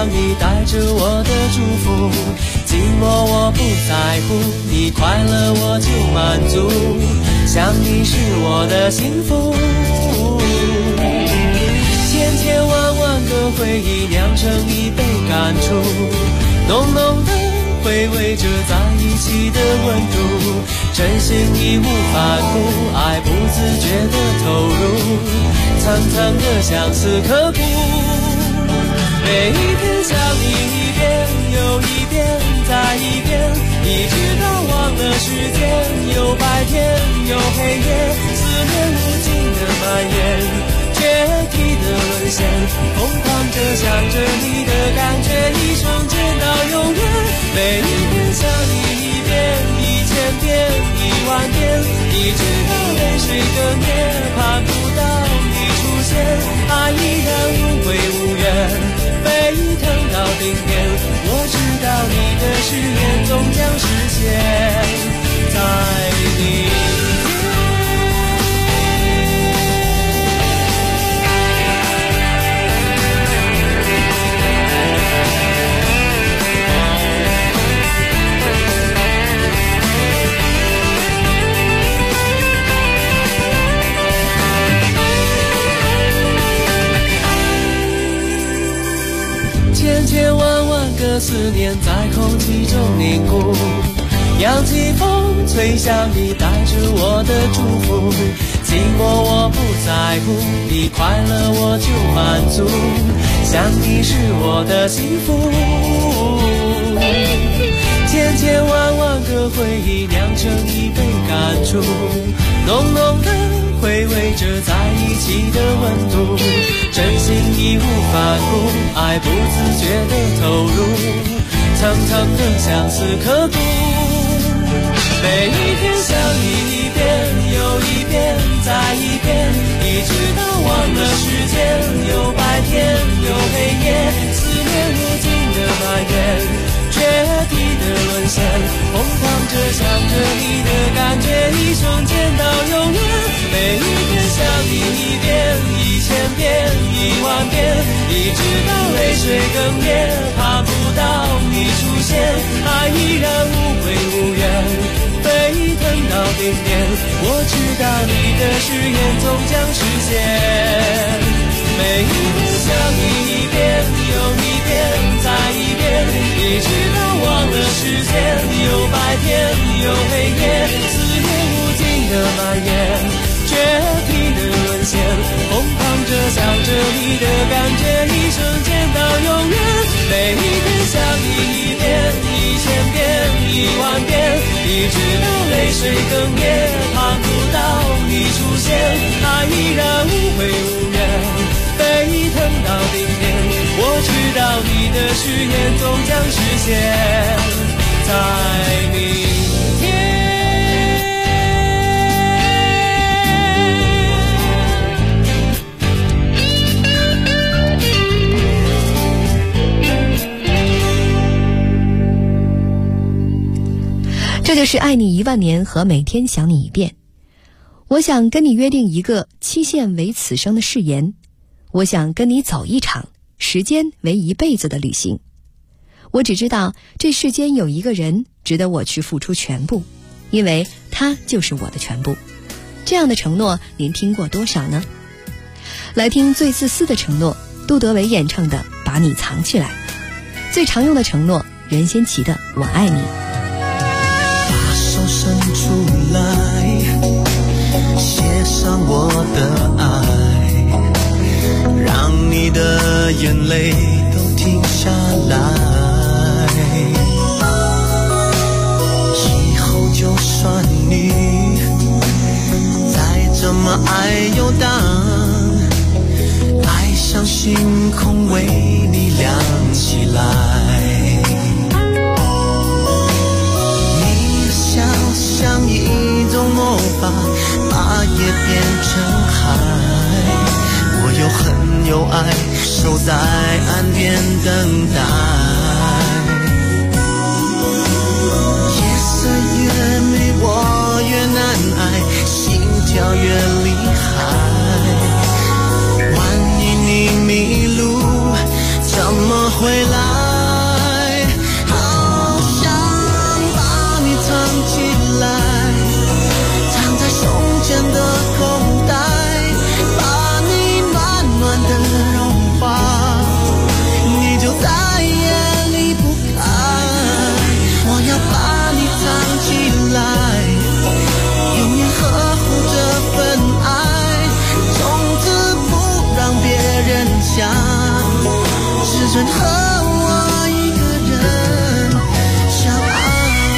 Speaker 21: 向你带着我的祝福，寂寞我不在乎，你快乐我就满足，想你是我的幸福。千千万万个回忆酿成一杯感触，浓浓的回味着在一起的温度，真心义无反顾，爱不自觉的投入，层层的相思刻骨。每一天想你一遍又一遍再一遍，一直到忘了时间，有白天有黑夜，思念无尽的蔓延，决堤的沦陷，疯狂着想着你的感觉，一瞬间到永远。每一天想你一遍1000遍10000遍，一直到泪水哽咽，盼不到你出现，爱依然无悔无怨，沸腾到顶点。我知道你的誓言终将实现，在明天。千千万万个思念在空气中凝固，扬起风吹向你带着我的祝福，寂寞我不在乎，你快乐我就满足，想你是我的幸福。千千万万个回忆酿成一杯感触，浓浓的回味着在一起的温度，真心义无反顾，爱不自觉的投入，层层的相思刻骨。每一天想你一遍又一遍再一遍，一直到忘了时间，有白天有黑夜，思念无尽的蔓延，决堤的沦陷，疯狂着想着你的感觉，一瞬间到永远。每一天想你一遍1000遍10000遍，一直到泪水哽咽，盼不到你出现，爱依然无悔无怨，沸腾到顶点。我知道你的誓言终将实现，每一天想你一遍又一遍再一遍，一直到忘了时间，有白天有黑夜，思念无尽的蔓延，决堤的沦陷，疯狂着想着你的感觉，一瞬间到永远。每一天想你一遍1000遍10000遍，一直到泪水哽咽，盼不到你出现，爱依然无悔无怨，沸腾到顶点。我知道你的誓言终将实现，在明天。
Speaker 11: 这就是爱你10000年和每天想你一遍。我想跟你约定一个期限为此生的誓言，我想跟你走一场时间为一辈子的旅行。我只知道这世间有一个人值得我去付出全部，因为他就是我的全部。这样的承诺您听过多少呢？来听最自私的承诺，杜德伟演唱的《把你藏起来》。最常用的承诺，任贤齐的《我爱你》。
Speaker 22: 把手伸出来，写上我的爱，让你的眼泪都停下来。以后就算你再怎么爱游荡，爱像星空为你亮起来。你的笑像一种魔法，把夜变成海。我有恨有爱，守在岸边等待。夜色越美，我越难挨，心跳越厉害。万一你迷路，怎么回来？ 剩和我一个人相爱。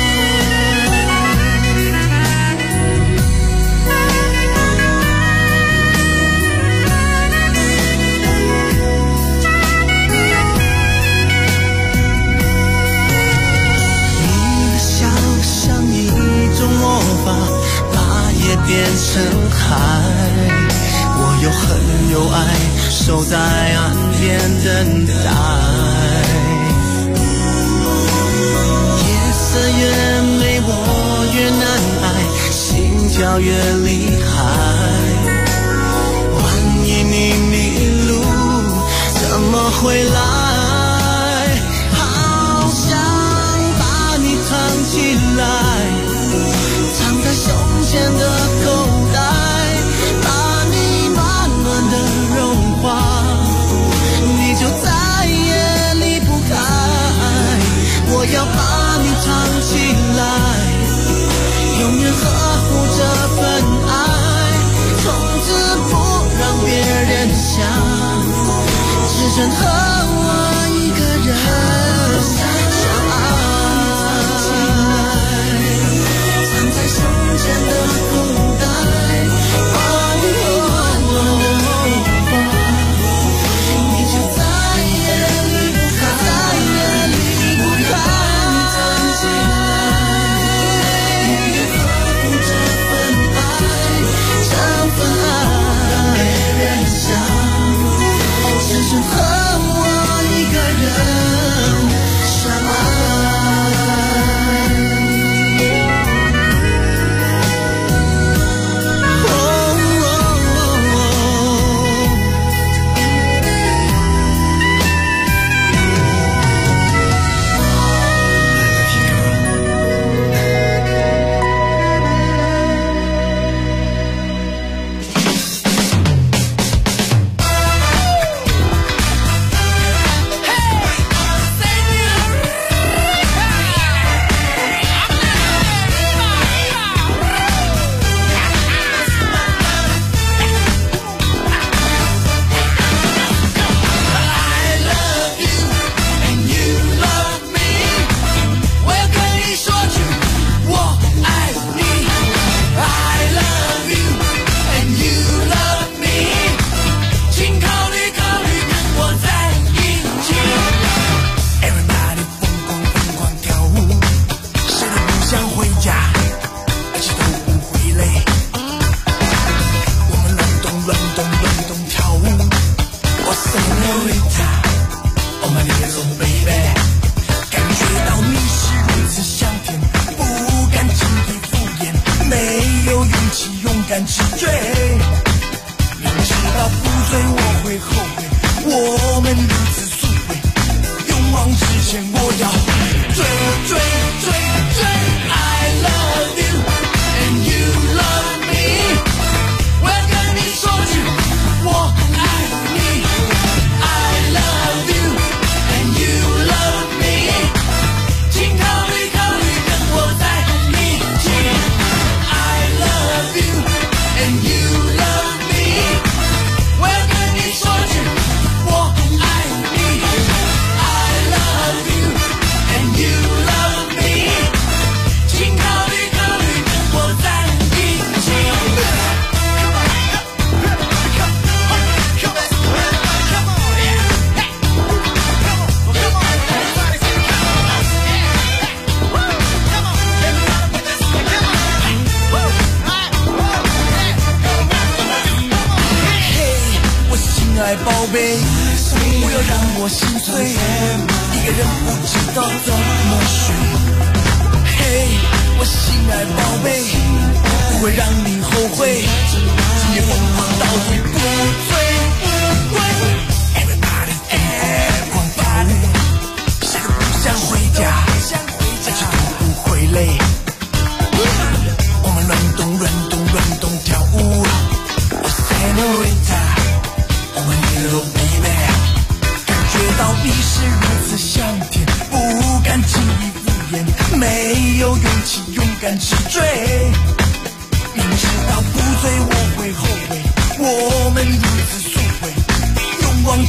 Speaker 22: 你的笑像一种魔法，把夜变成海。我有恨有爱，守在岸边等待。夜色越美，我越难挨，心跳越厉害。万一你迷路，怎么回来？好想把你藏起来，藏在胸前的口袋。你就再也离不开，我要把你藏起来，永远呵护这份爱，从此不让别人想，只剩和我一个人相爱，藏在胸前的口袋，把你暖暖的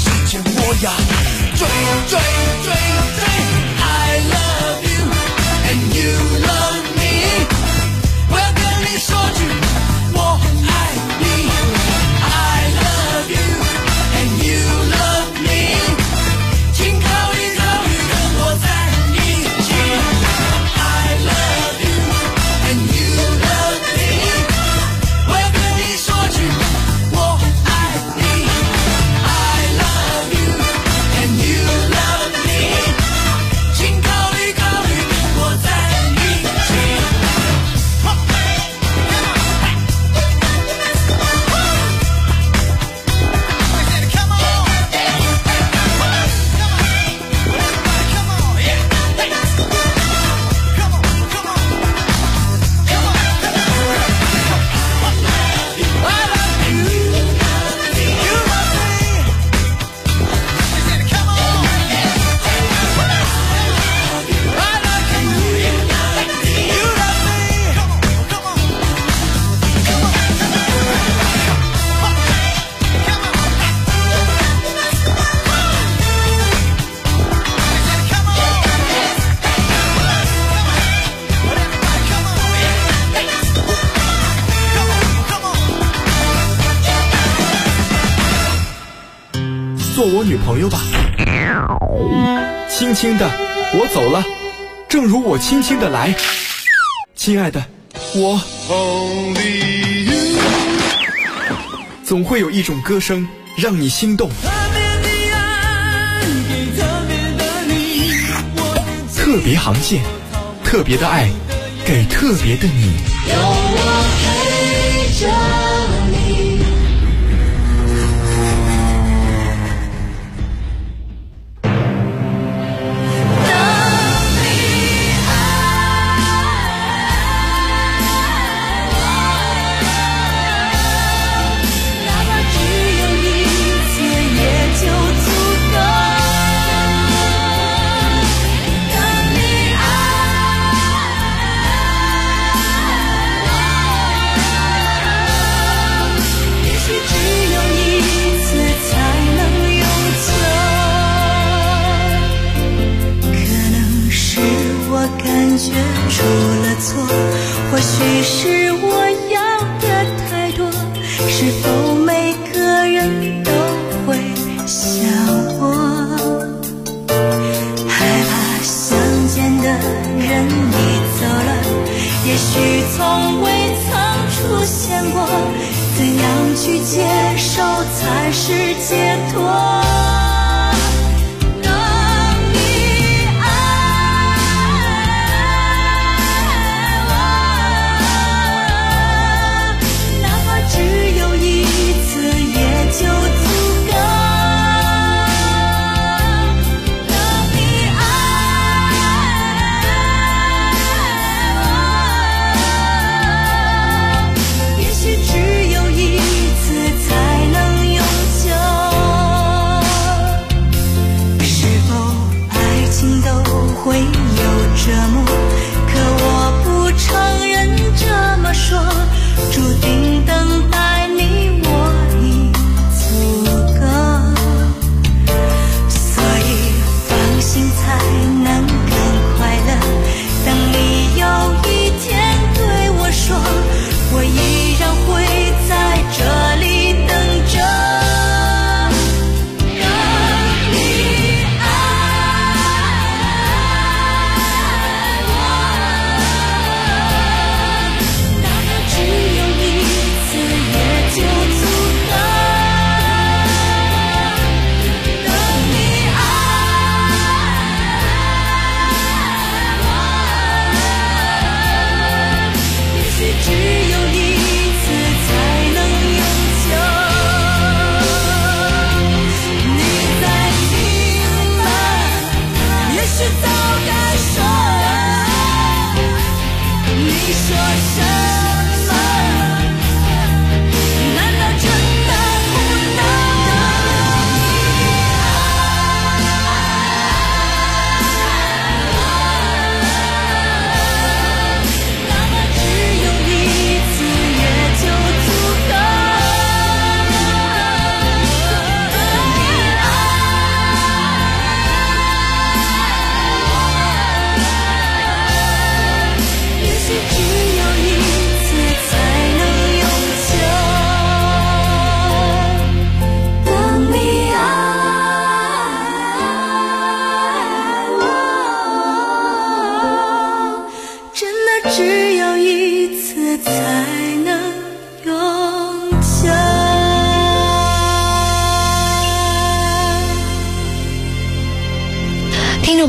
Speaker 22: 时间我要追追追追 I love you and you love me 我要跟你说句我爱你 I love you and you love me 请考虑考虑跟我在一起 I love you and you love me 我要跟你说句我爱你 I love you and you love me 请考虑考虑跟我在一起
Speaker 10: 做我女朋友吧。轻轻的，我走了，正如我轻轻的来。亲爱的，我总会有一种歌声让你心动。特别航线，特别的爱，给特别的你。
Speaker 7: 有我陪着你。
Speaker 22: 感觉出了错，或许是我要的太多，是否每个人都会想我？害怕相见的人你走了，也许从未曾出现过，怎样去接受才是解脱？会有折磨，可我不承认这么说，注定等待你我已足够，所以放心才能更快乐。当你有一天对我说，我依然会在这里等着。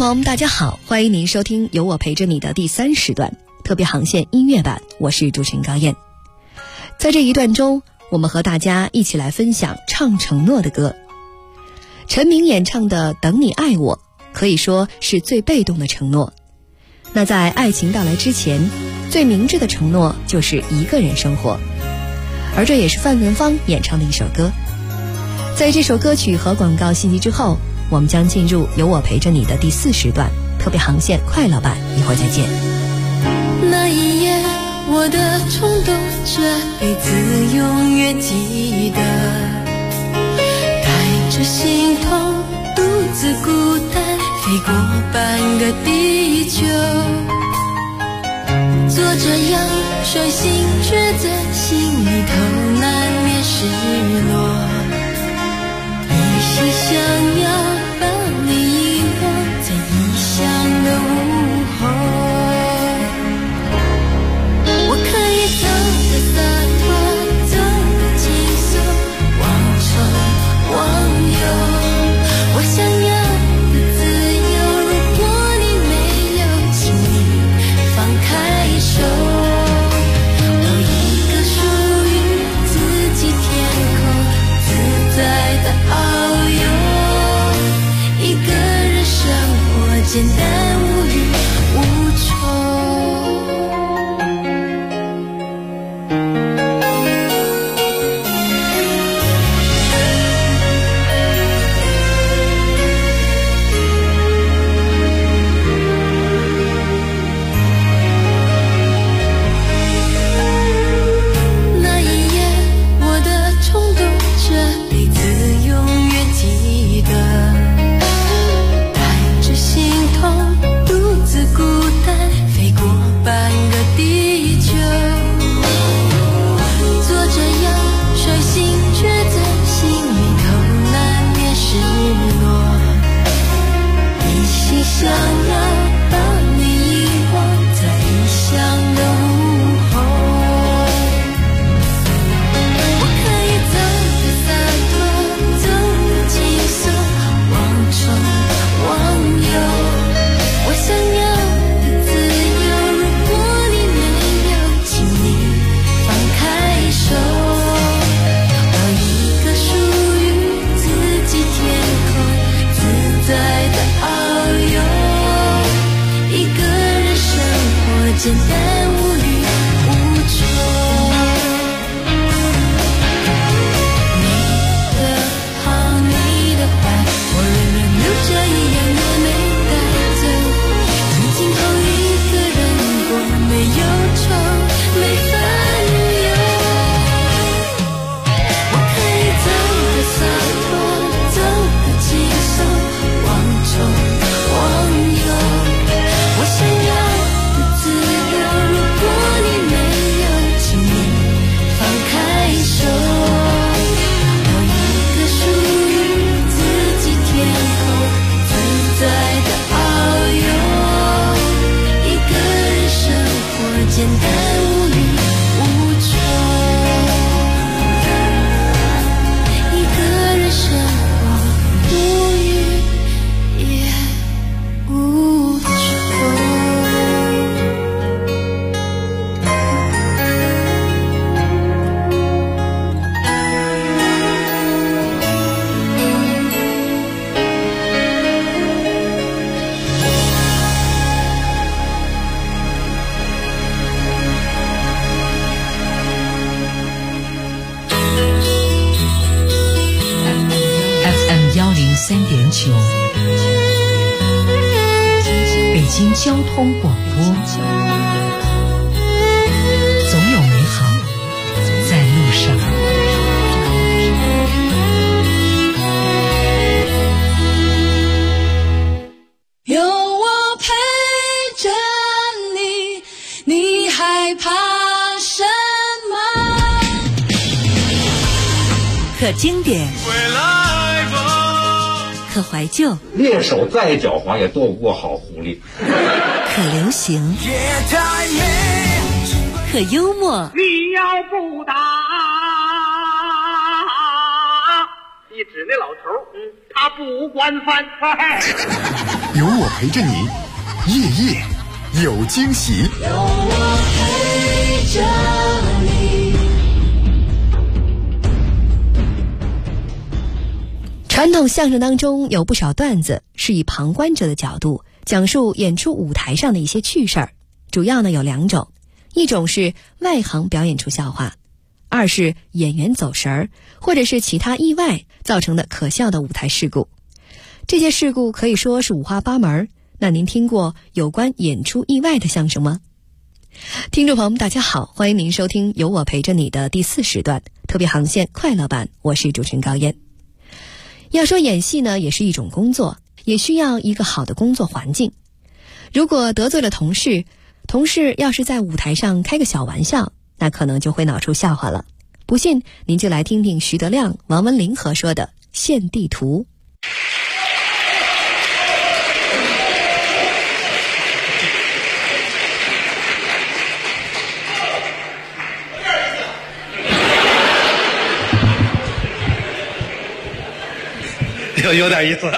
Speaker 11: 朋友们，大家好，欢迎您收听有我陪着你的第3时段特别航线音乐版，我是主持人高燕。在这一段中，我们和大家一起来分享唱承诺的歌。陈明演唱的《等你爱我》可以说是最被动的承诺。那在爱情到来之前，最明智的承诺就是一个人生活，而这也是范文芳演唱的一首歌。在这首歌曲和广告信息之后，我们将进入有我陪着你的第4时段特别航线快乐版，一会儿再见。
Speaker 21: 那一夜我的冲动这辈子永远记得，带着心痛独自孤单飞过半个地球，做这样双心抉择，心里头难免失落，一心想要把你遗忘在异乡的午后。我可以走得洒脱，走得轻松，忘愁忘忧，我想要的自由，如果你没有，请你放开手，有一个属于自己天空自在的遨游，一个人生活简单无欲无求。那一夜我的冲动这辈子永远记得，带着心痛独自孤单飞过半个地球，做这样双心抉择，心里头难免失落，一心想要把你遗忘在异乡的午后。我可以走得洒脱，走得轻松，忘愁忘忧，我想要的自由，如果你没有，请你放开手，有一个属于自己天空自在的遨游，一个人生活简单无欲无求。你的好你的坏，我远远留着，一样也没带走，从今后一个人过，没忧愁没烦忧。我可以走得洒脱，走得轻松，忘愁忘忧，我想要的自由，如果你没有，请你放开手，有一个属于自己天空自在的遨游，一个人生活简单无欲无求，一个人生活无欲也无求。
Speaker 1: FM103.9，北京交通广播，总有美好在路上。
Speaker 21: 有我陪着你，你害怕什么？
Speaker 11: 可经典，可怀旧，
Speaker 8: 猎手再狡猾也斗不过好狐狸。
Speaker 11: 可流行，可幽默。
Speaker 9: 你要不打，你指那老头，他不惯犯。
Speaker 10: 有我陪着你，夜夜有惊喜。
Speaker 7: 有我陪着你。
Speaker 11: 传统相声当中有不少段子是以旁观者的角度讲述演出舞台上的一些趣事儿，主要呢有两种，一种是外行表演出笑话，二是演员走神儿或者是其他意外造成的可笑的舞台事故。这些事故可以说是五花八门，那您听过有关演出意外的相声吗？听众朋友们大家好，欢迎您收听有我陪着你的第4时段特别航线快乐版，我是主持人高燕。要说演戏呢也是一种工作，也需要一个好的工作环境。如果得罪了同事要是在舞台上开个小玩笑，那可能就会闹出笑话了。不信您就来听听徐德亮、王文林合说的献地图。
Speaker 3: 有点意思。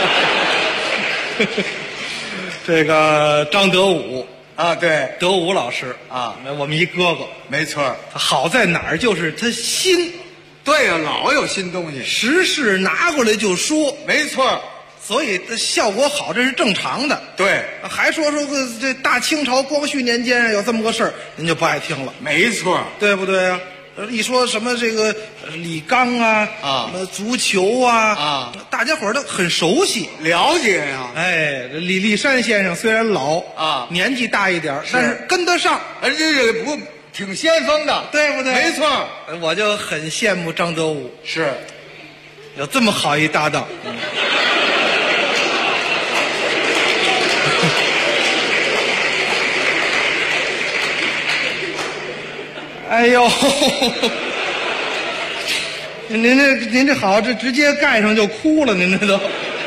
Speaker 3: 这个张德武
Speaker 4: 啊，对，
Speaker 3: 德武老师
Speaker 4: 啊，
Speaker 3: 我们一哥哥，
Speaker 4: 没错。
Speaker 3: 他好在哪儿？就是他新。
Speaker 4: 对呀，老有新东西，
Speaker 3: 时事拿过来就说，
Speaker 4: 没错。
Speaker 3: 所以效果好，这是正常的。
Speaker 4: 对，
Speaker 3: 还说个这大清朝光绪年间有这么个事儿，您就不爱听了。
Speaker 4: 没错，
Speaker 3: 对不对啊？一说什么这个李刚啊，足球啊，大家伙儿都很熟悉
Speaker 4: 了解呀。
Speaker 3: 哎，李立山先生虽然老
Speaker 4: 啊，
Speaker 3: 年纪大一点，但是跟得上，
Speaker 4: 这不挺先锋的，
Speaker 3: 对不对？
Speaker 4: 没错，
Speaker 3: 我就很羡慕张德武，
Speaker 4: 是
Speaker 3: 有这么好一搭档。哎呦，您这好，这直接盖上就哭了，您这都。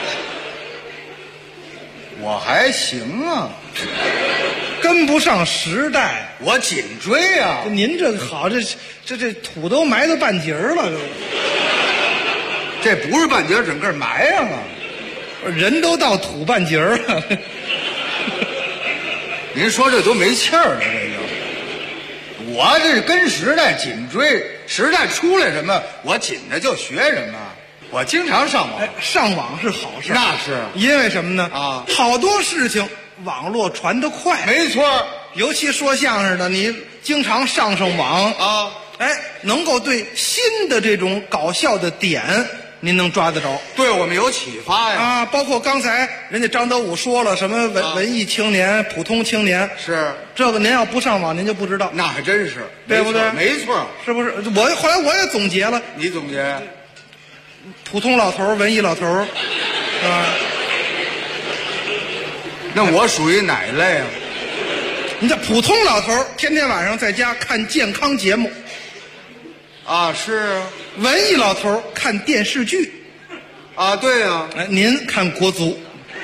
Speaker 4: 我还行啊，
Speaker 3: 跟不上时代，
Speaker 4: 我紧追啊。
Speaker 3: 您这好，这土都埋到半截了，
Speaker 4: 这不是半截，整个埋上了，
Speaker 3: 人都到土半截了。
Speaker 4: 您说这都没气儿了，这个。我这是跟时代紧追，时代出来什么，我紧着就学什么。我经常上网，
Speaker 3: 上网是好事，
Speaker 4: 那是
Speaker 3: 因为什么呢？
Speaker 4: 啊，
Speaker 3: 好多事情网络传得快，
Speaker 4: 没错。
Speaker 3: 尤其说相声的，你经常上网
Speaker 4: 啊，
Speaker 3: 能够对新的这种搞笑的点，您能抓得着，
Speaker 4: 对我们有启发呀！
Speaker 3: 啊，包括刚才人家张德武说了什么文艺青年、普通青年，
Speaker 4: 是
Speaker 3: 这个您要不上网您就不知道，
Speaker 4: 那还真是，
Speaker 3: 对不对？
Speaker 4: 没错，
Speaker 3: 是不是？后来我也总结了，
Speaker 4: 你总结，
Speaker 3: 普通老头、文艺老头，啊，
Speaker 4: 那我属于哪一类啊？
Speaker 3: 你这普通老头天天晚上在家看健康节目。
Speaker 4: 啊，是啊，
Speaker 3: 文艺老头看电视剧，
Speaker 4: 啊，对呀，
Speaker 3: 您看国足，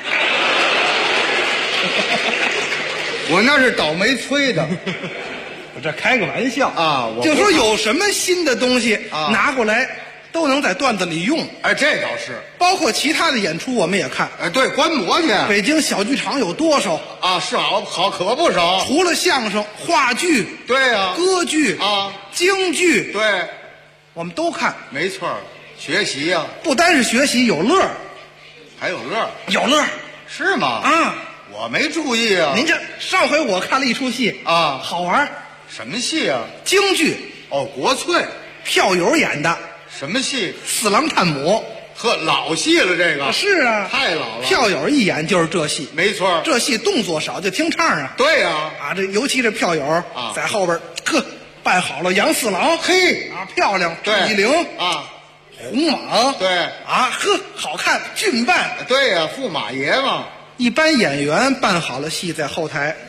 Speaker 4: 我那是倒霉催的，
Speaker 3: 我这开个玩笑
Speaker 4: 啊，
Speaker 3: 就说有什么新的东西拿过来都能在段子里用，
Speaker 4: 哎，这倒是，
Speaker 3: 包括其他的演出我们也看，
Speaker 4: 哎，对，观摩去，
Speaker 3: 北京小剧场有多少
Speaker 4: 啊？是好可不少，
Speaker 3: 除了相声、话剧，
Speaker 4: 对呀，
Speaker 3: 歌剧
Speaker 4: 啊，
Speaker 3: 京剧，
Speaker 4: 对。
Speaker 3: 我们都看，
Speaker 4: 没错，学习呀，
Speaker 3: 不单是学习，有乐，
Speaker 4: 还有乐，
Speaker 3: 有乐，
Speaker 4: 是吗？
Speaker 3: 啊，
Speaker 4: 我没注意啊。
Speaker 3: 您这上回我看了一出戏
Speaker 4: 啊，
Speaker 3: 好玩，
Speaker 4: 什么戏啊？
Speaker 3: 京剧，
Speaker 4: 哦，国粹，
Speaker 3: 票友演的，
Speaker 4: 什么戏？
Speaker 3: 四郎探母，
Speaker 4: 呵，老戏了这个。
Speaker 3: 是啊，
Speaker 4: 太老了。
Speaker 3: 票友一演就是这戏，
Speaker 4: 没错，
Speaker 3: 这戏动作少，就听唱啊。
Speaker 4: 对呀，
Speaker 3: 啊，这尤其这票友啊，在后边，呵。扮好了杨四郎，
Speaker 4: 嘿
Speaker 3: 啊，漂亮，
Speaker 4: 对，
Speaker 3: 李陵
Speaker 4: 啊，
Speaker 3: 红蟒，
Speaker 4: 对，
Speaker 3: 啊，呵，好看，俊扮，
Speaker 4: 对呀，驸马爷嘛。
Speaker 3: 一般演员扮好了戏在后台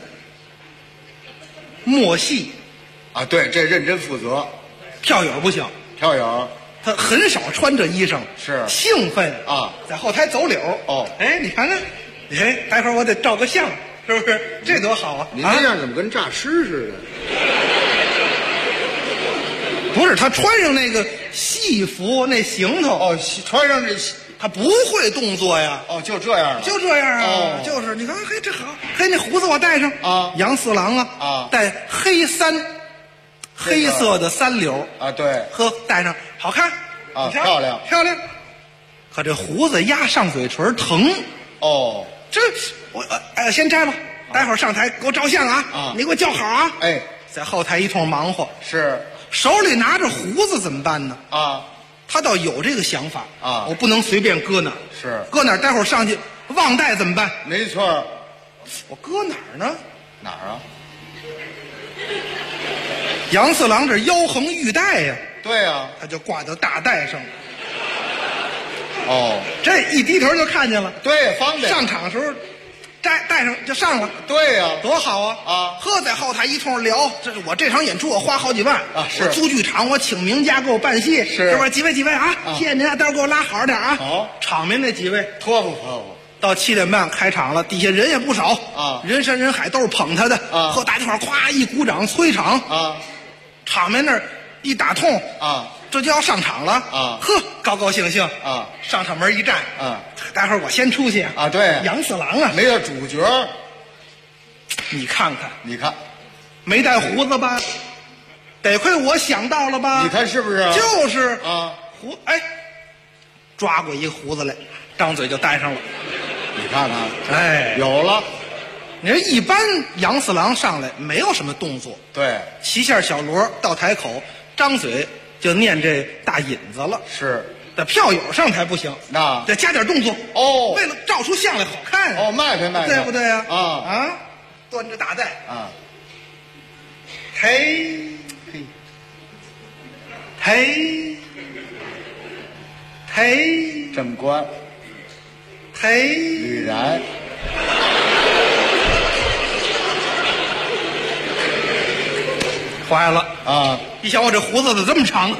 Speaker 3: 默戏，
Speaker 4: 啊，对，这认真负责。
Speaker 3: 票友不行，
Speaker 4: 票友
Speaker 3: 他很少穿着衣裳，
Speaker 4: 是
Speaker 3: 兴奋
Speaker 4: 啊，
Speaker 3: 在后台走柳。
Speaker 4: 哦，
Speaker 3: 哎，你看看，哎，待会儿我得照个相，是不是？这多好啊！
Speaker 4: 你这样怎么跟诈尸似的？
Speaker 3: 不是，他穿上那个戏服那行头
Speaker 4: 哦，穿上这
Speaker 3: 他不会动作呀。
Speaker 4: 哦，就这样了，
Speaker 3: 就这样啊。
Speaker 4: 哦，
Speaker 3: 就是你看，嘿，这好，嘿，那胡子我戴上啊，杨四郎啊，戴黑色的三绺
Speaker 4: 啊，对，
Speaker 3: 呵，戴上好看
Speaker 4: 啊，漂亮。
Speaker 3: 可这胡子压上嘴唇疼。
Speaker 4: 哦，
Speaker 3: 这我先摘了，待会儿上台给我照相啊，你给我叫好啊。
Speaker 4: 哎，
Speaker 3: 在后台一通忙活，
Speaker 4: 是
Speaker 3: 手里拿着胡子怎么办呢？
Speaker 4: 啊，
Speaker 3: 他倒有这个想法
Speaker 4: 啊，
Speaker 3: 我不能随便搁哪儿，
Speaker 4: 是
Speaker 3: 搁哪儿，待会儿上去忘带怎么办？
Speaker 4: 没错，
Speaker 3: 我搁哪儿呢？
Speaker 4: 哪儿啊？
Speaker 3: 杨四郎这腰横玉带呀，
Speaker 4: 对呀，
Speaker 3: 他就挂到大带上了。
Speaker 4: 哦，
Speaker 3: 这一低头就看见了，
Speaker 4: 对，方便。
Speaker 3: 上场的时候，带上就上了。
Speaker 4: 对呀，
Speaker 3: 多好啊！
Speaker 4: 啊，
Speaker 3: 呵，在后台一通聊，这是我这场演出我花好几万
Speaker 4: 啊，是
Speaker 3: 我租剧场，我请名家给我办戏，
Speaker 4: 是
Speaker 3: 不是？几位啊，谢谢您啊，待会儿给我拉好点啊。
Speaker 4: 好，
Speaker 3: 场面那几位
Speaker 4: 托付。
Speaker 3: 到7点半开场了，底下人也不少
Speaker 4: 啊，
Speaker 3: 人山人海，都是捧他的啊。和大家伙咵一鼓掌催场
Speaker 4: 啊，
Speaker 3: 场面那儿一打通
Speaker 4: 啊，
Speaker 3: 这就要上场了
Speaker 4: 啊。
Speaker 3: 呵，高高兴兴
Speaker 4: 啊，
Speaker 3: 上场门一站
Speaker 4: 啊，
Speaker 3: 待会儿我先出去
Speaker 4: 啊。对，
Speaker 3: 杨四郎啊，
Speaker 4: 没有主角，
Speaker 3: 你看看，
Speaker 4: 没
Speaker 3: 带胡子吧？得亏我想到了吧？
Speaker 4: 你看是不是？
Speaker 3: 就是
Speaker 4: 啊，
Speaker 3: 抓过一个胡子来，张嘴就戴上了。
Speaker 4: 你看看，
Speaker 3: 哎，
Speaker 4: 有了。
Speaker 3: 你说一般杨四郎上来没有什么动作，
Speaker 4: 对，
Speaker 3: 骑下小锣到台口，张嘴就念这大引子了。
Speaker 4: 是，
Speaker 3: 这票友上台不行，
Speaker 4: 那
Speaker 3: 得加点动作
Speaker 4: 哦，
Speaker 3: 为了照出相来好看
Speaker 4: 哦，迈开，
Speaker 3: 对不对呀？
Speaker 4: 啊，
Speaker 3: 端着大带
Speaker 4: 啊，
Speaker 3: 嘿，
Speaker 4: 正官。吕然，
Speaker 3: 坏了
Speaker 4: 啊！
Speaker 3: 一想我这胡子怎么这么长？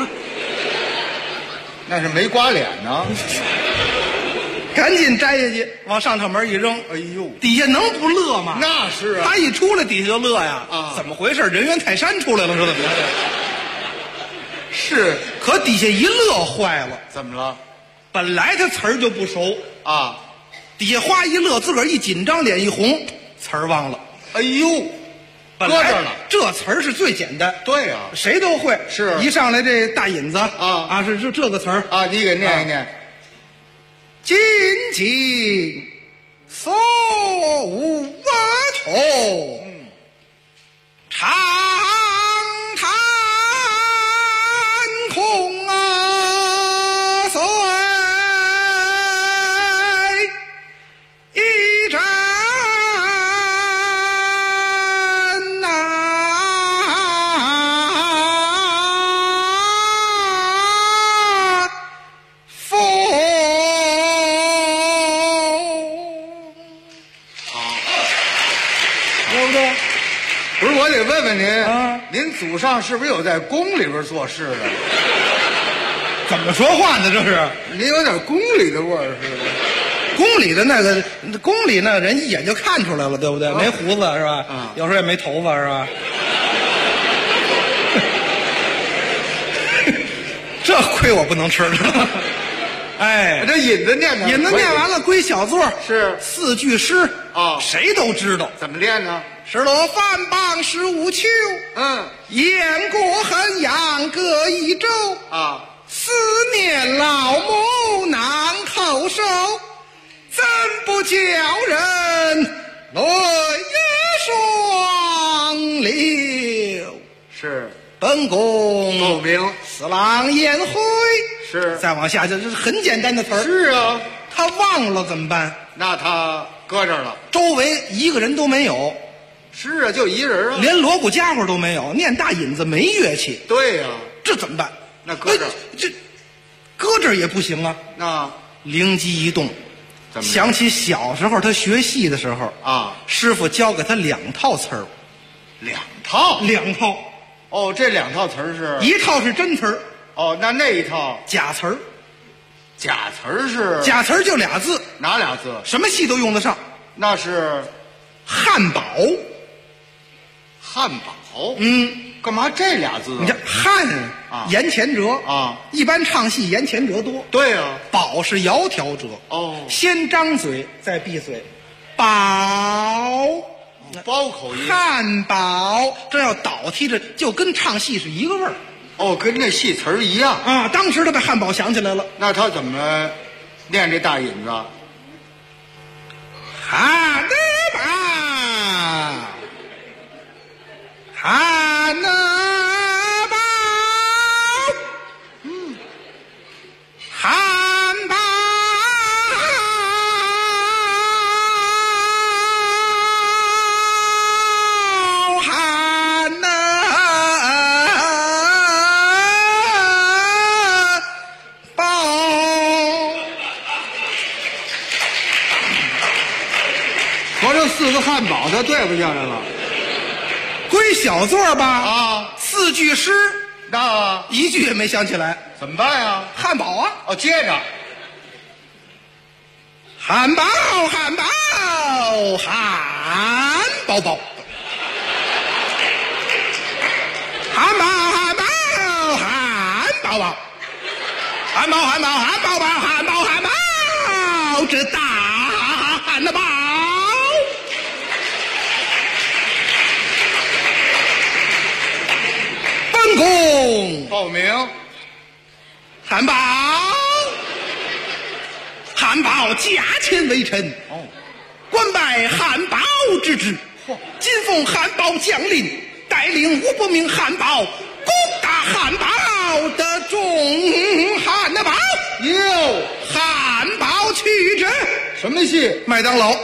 Speaker 4: 那是没刮脸呢。
Speaker 3: 赶紧摘下去，往上头门一扔。
Speaker 4: 哎呦，
Speaker 3: 底下能不乐吗？
Speaker 4: 那是啊！
Speaker 3: 他一出来，底下就乐呀！
Speaker 4: 啊，
Speaker 3: 怎么回事？人猿泰山出来了，说怎么着？
Speaker 4: 是，
Speaker 3: 可底下一乐坏了。
Speaker 4: 怎么了？
Speaker 3: 本来他词儿就不熟
Speaker 4: 啊。
Speaker 3: 底下花一乐，自个儿一紧张，脸一红，词儿忘了。
Speaker 4: 哎呦，搁这儿了。
Speaker 3: 这词儿是最简单，
Speaker 4: 对呀，
Speaker 3: 谁都会。
Speaker 4: 是
Speaker 3: 一上来这大引子啊，是这个词儿
Speaker 4: 啊，你给念一念。
Speaker 3: 紧紧锁无额头，长叹空啊碎。一阵风，对不对？
Speaker 4: 不是，我得问问您啊，您祖上是不是有在宫里边做事的？
Speaker 3: 怎么说话呢？这是
Speaker 4: 您有点宫里的味儿似的。
Speaker 3: 宫里的那个，宫里那人一眼就看出来了，对不对？没胡子是吧？有时候也没头发是吧？这亏我不能吃了。哎，
Speaker 4: 这引子念
Speaker 3: 引子念完了，归小座
Speaker 4: 是
Speaker 3: 4句诗
Speaker 4: 啊，
Speaker 3: 谁都知道。
Speaker 4: 怎么练呢？
Speaker 3: 石罗范邦15秋，雁过衡阳隔一州
Speaker 4: 啊，
Speaker 3: 思念老母难叩首。怎不叫人泪双流？
Speaker 4: 是
Speaker 3: 本宫
Speaker 4: 奏明
Speaker 3: 四郎颜回。
Speaker 4: 是
Speaker 3: 再往下就是很简单的词儿。
Speaker 4: 是啊，
Speaker 3: 他忘了怎么办？
Speaker 4: 那他搁这儿了，
Speaker 3: 周围一个人都没有。
Speaker 4: 是啊，就一人啊，
Speaker 3: 连锣鼓家伙都没有，念大引子没乐器。
Speaker 4: 对呀，
Speaker 3: 这怎么办？
Speaker 4: 那搁这儿，
Speaker 3: 这搁这儿也不行啊。
Speaker 4: 那
Speaker 3: 灵机一动。想起小时候他学戏的时候
Speaker 4: 啊，
Speaker 3: 师傅教给他2套词儿
Speaker 4: ，2套
Speaker 3: ，2套。
Speaker 4: 哦，这2套词儿是
Speaker 3: 一套是真词儿，
Speaker 4: 哦，那一套
Speaker 3: 假词儿。
Speaker 4: 假词儿是
Speaker 3: 假词儿就俩字，
Speaker 4: 哪俩字？
Speaker 3: 什么戏都用得上。
Speaker 4: 那是
Speaker 3: 汉堡。
Speaker 4: 汉堡， 干嘛这俩字？
Speaker 3: 你看汉言前折
Speaker 4: 啊，
Speaker 3: 一般唱戏言前折多。
Speaker 4: 对啊，
Speaker 3: 宝是窈窕折
Speaker 4: 哦，
Speaker 3: 先张嘴再闭嘴，宝
Speaker 4: 包口音，
Speaker 3: 汉堡这要倒踢着，就跟唱戏是一个味儿。
Speaker 4: 哦，跟那戏词儿一样
Speaker 3: 啊！当时他把汉堡想起来了，
Speaker 4: 那他怎么念这大引子？
Speaker 3: 汉的堡，汉的堡，汉堡，汉的堡。
Speaker 4: 合着4个汉堡，他对不下来了。
Speaker 3: 归小作吧
Speaker 4: 啊
Speaker 3: ，4句诗，
Speaker 4: 那
Speaker 3: 1句也没想起来，
Speaker 4: 怎么办呀？
Speaker 3: 汉堡啊！
Speaker 4: 哦，接着，
Speaker 3: 汉堡，汉堡，汉堡包，汉堡，汉堡，汉堡包，汉堡，汉堡，汉堡包，汉堡，汉堡，这大汉堡。本宫
Speaker 4: 报名，
Speaker 3: 汉堡，汉堡驾前为臣，官拜汉堡之职，今奉汉堡将令，带领500名汉堡攻打汉堡的众汉堡，
Speaker 4: 哟，
Speaker 3: 汉堡去阵。
Speaker 4: 什么戏？
Speaker 3: 麦当劳。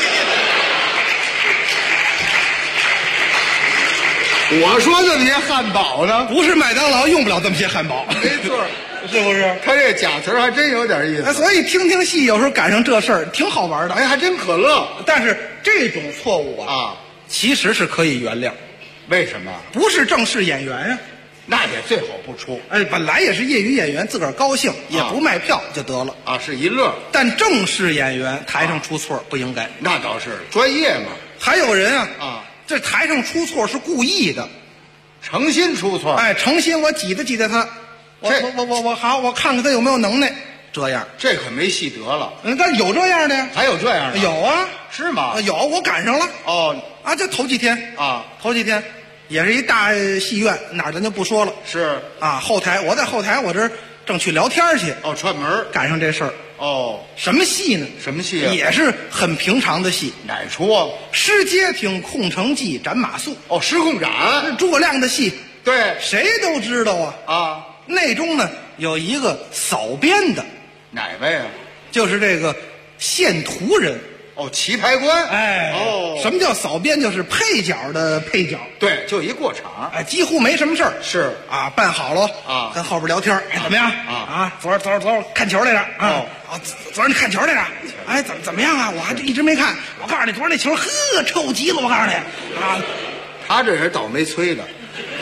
Speaker 4: 我说这么些汉堡呢？
Speaker 3: 不是麦当劳用不了这么些汉堡，
Speaker 4: 没错，
Speaker 3: 是不是？
Speaker 4: 他这假词还真有点意思。
Speaker 3: 所以听听戏，有时候赶上这事儿挺好玩的。
Speaker 4: 哎，还真可乐。
Speaker 3: 但是这种错误啊，其实是可以原谅。
Speaker 4: 为什么？
Speaker 3: 不是正式演员呀，
Speaker 4: 那也最好不出。
Speaker 3: 哎，本来也是业余演员，自个儿高兴，也不卖票就得了
Speaker 4: 啊，是一乐。
Speaker 3: 但正式演员台上出错不应该。
Speaker 4: 那倒是专业嘛。
Speaker 3: 还有人啊，这台上出错是故意的，
Speaker 4: 诚心出错。
Speaker 3: 哎，诚心我挤兑他，我好，我看看他有没有能耐。这样，
Speaker 4: 这可没戏得了。
Speaker 3: 但有这样的呀，
Speaker 4: 还有这样的，
Speaker 3: 有啊，
Speaker 4: 是吗？
Speaker 3: 有，我赶上了。
Speaker 4: 哦，
Speaker 3: 啊，就头几天
Speaker 4: 啊，
Speaker 3: 头几天，也是一大戏院，哪儿咱就不说了。
Speaker 4: 是
Speaker 3: 啊，后台我在后台，我这正去聊天去。
Speaker 4: 哦，串门
Speaker 3: 赶上这事儿。
Speaker 4: 哦，
Speaker 3: 什么戏呢？
Speaker 4: 什么戏啊？
Speaker 3: 也是很平常的戏。
Speaker 4: 哪出啊？
Speaker 3: 失街亭空城计斩马谡。
Speaker 4: 哦，失控斩，
Speaker 3: 诸葛亮的戏。
Speaker 4: 对，
Speaker 3: 谁都知道啊。
Speaker 4: 啊，
Speaker 3: 内中呢有一个扫边的。
Speaker 4: 哪位啊？
Speaker 3: 就是这个线图人。
Speaker 4: 哦，棋牌官。
Speaker 3: 哎，
Speaker 4: 哦，
Speaker 3: 什么叫扫边？就是配角的配角。
Speaker 4: 对，就一过场。
Speaker 3: 哎，几乎没什么事儿。
Speaker 4: 是
Speaker 3: 啊，办好了
Speaker 4: 啊，
Speaker 3: 跟后边聊天。哎，怎么样啊？昨儿看球来着啊？昨儿你看球来着？哎，怎么样啊？我还一直没看。我告诉你，昨儿那球呵臭极了！我告诉你啊，
Speaker 4: 他这人倒霉催的。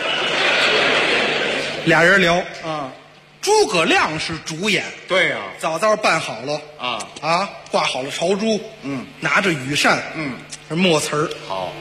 Speaker 3: 俩人聊
Speaker 4: 啊。
Speaker 3: 诸葛亮是主演，
Speaker 4: 对呀，
Speaker 3: 早办好了挂好了朝珠，拿着羽扇，墨词儿，
Speaker 4: 好。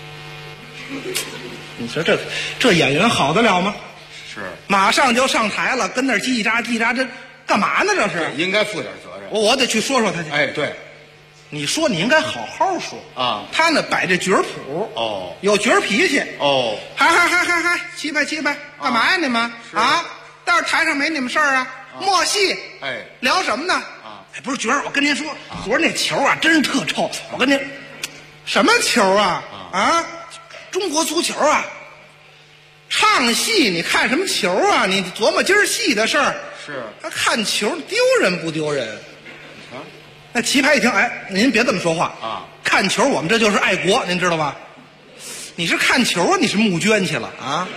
Speaker 3: 你说这演员好得了吗？
Speaker 4: 是，
Speaker 3: 马上就上台了，跟那儿叽喳叽喳，这干嘛呢？这是
Speaker 4: 应该负点责任。
Speaker 3: 我得去说说他去。
Speaker 4: 哎，对，
Speaker 3: 你说你应该好好说
Speaker 4: 啊。
Speaker 3: 他呢摆这角谱，
Speaker 4: 哦，
Speaker 3: 有角脾气，
Speaker 4: 哦，
Speaker 3: 嗨，七拜，干嘛呀你们啊？待会儿台上没你们事儿啊？默戏，
Speaker 4: 哎，
Speaker 3: 聊什么呢？哎，不是角儿，我跟您说，昨儿那球啊，真是特臭。我跟您，什么球啊？中国足球啊！唱戏你看什么球啊？你琢磨今儿戏的事儿。
Speaker 4: 是，
Speaker 3: 他看球丢人不丢人？那棋牌一听，哎，您别这么说话
Speaker 4: 啊！
Speaker 3: 看球我们这就是爱国，您知道吧？你是看球啊？你是募捐去了啊？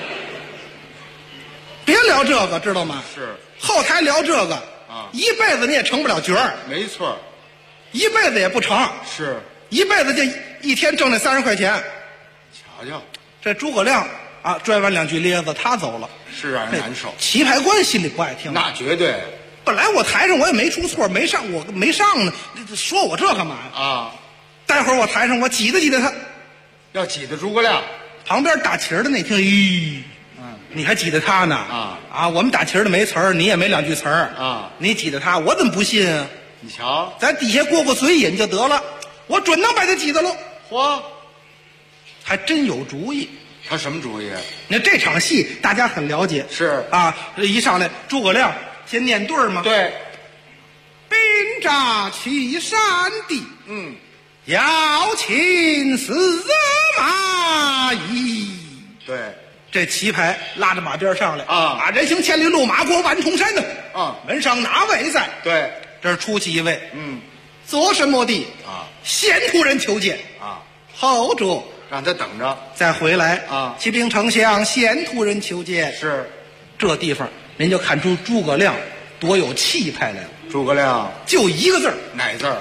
Speaker 3: 别聊这个，知道吗？
Speaker 4: 是，
Speaker 3: 后台聊这个
Speaker 4: 啊，
Speaker 3: 一辈子你也成不了角儿。
Speaker 4: 没错，
Speaker 3: 一辈子也不成。
Speaker 4: 是，
Speaker 3: 一辈子就一天挣那30块钱。
Speaker 4: 瞧瞧，
Speaker 3: 这诸葛亮啊，拽完2句咧子，他走了，
Speaker 4: 是让人难受。
Speaker 3: 棋牌官心里不爱听。
Speaker 4: 那绝对。
Speaker 3: 本来我台上我也没出错，没上我没上呢，说我这干嘛呀？
Speaker 4: 啊！
Speaker 3: 待会儿我台上我挤兑他，
Speaker 4: 要挤兑诸葛亮，
Speaker 3: 旁边打旗儿的那听，咦，你还记得他呢？我们打旗儿的没词儿，你也没两句词儿你记得他，我怎么不信啊？
Speaker 4: 你瞧，
Speaker 3: 咱底下过嘴瘾就得了，我准能把他记得喽。
Speaker 4: 嚯，
Speaker 3: 还真有主意。
Speaker 4: 他什么主意？
Speaker 3: 那这场戏大家很了解，
Speaker 4: 是
Speaker 3: 这一上来诸葛亮先念对儿嘛，
Speaker 4: 对，
Speaker 3: 兵扎岐山地，要擒司马懿。
Speaker 4: 对，
Speaker 3: 这棋牌拉着马鞭上来人行千里路，马过万重山的门上哪位在？
Speaker 4: 对，
Speaker 3: 这是出去一位，左神末帝先突人求见后者
Speaker 4: 让他等着
Speaker 3: 再回来骑兵丞相先突人求见。
Speaker 4: 是，
Speaker 3: 这地方您就看出诸葛亮多有气派来了。
Speaker 4: 诸葛亮
Speaker 3: 就一个字儿，
Speaker 4: 哪字儿？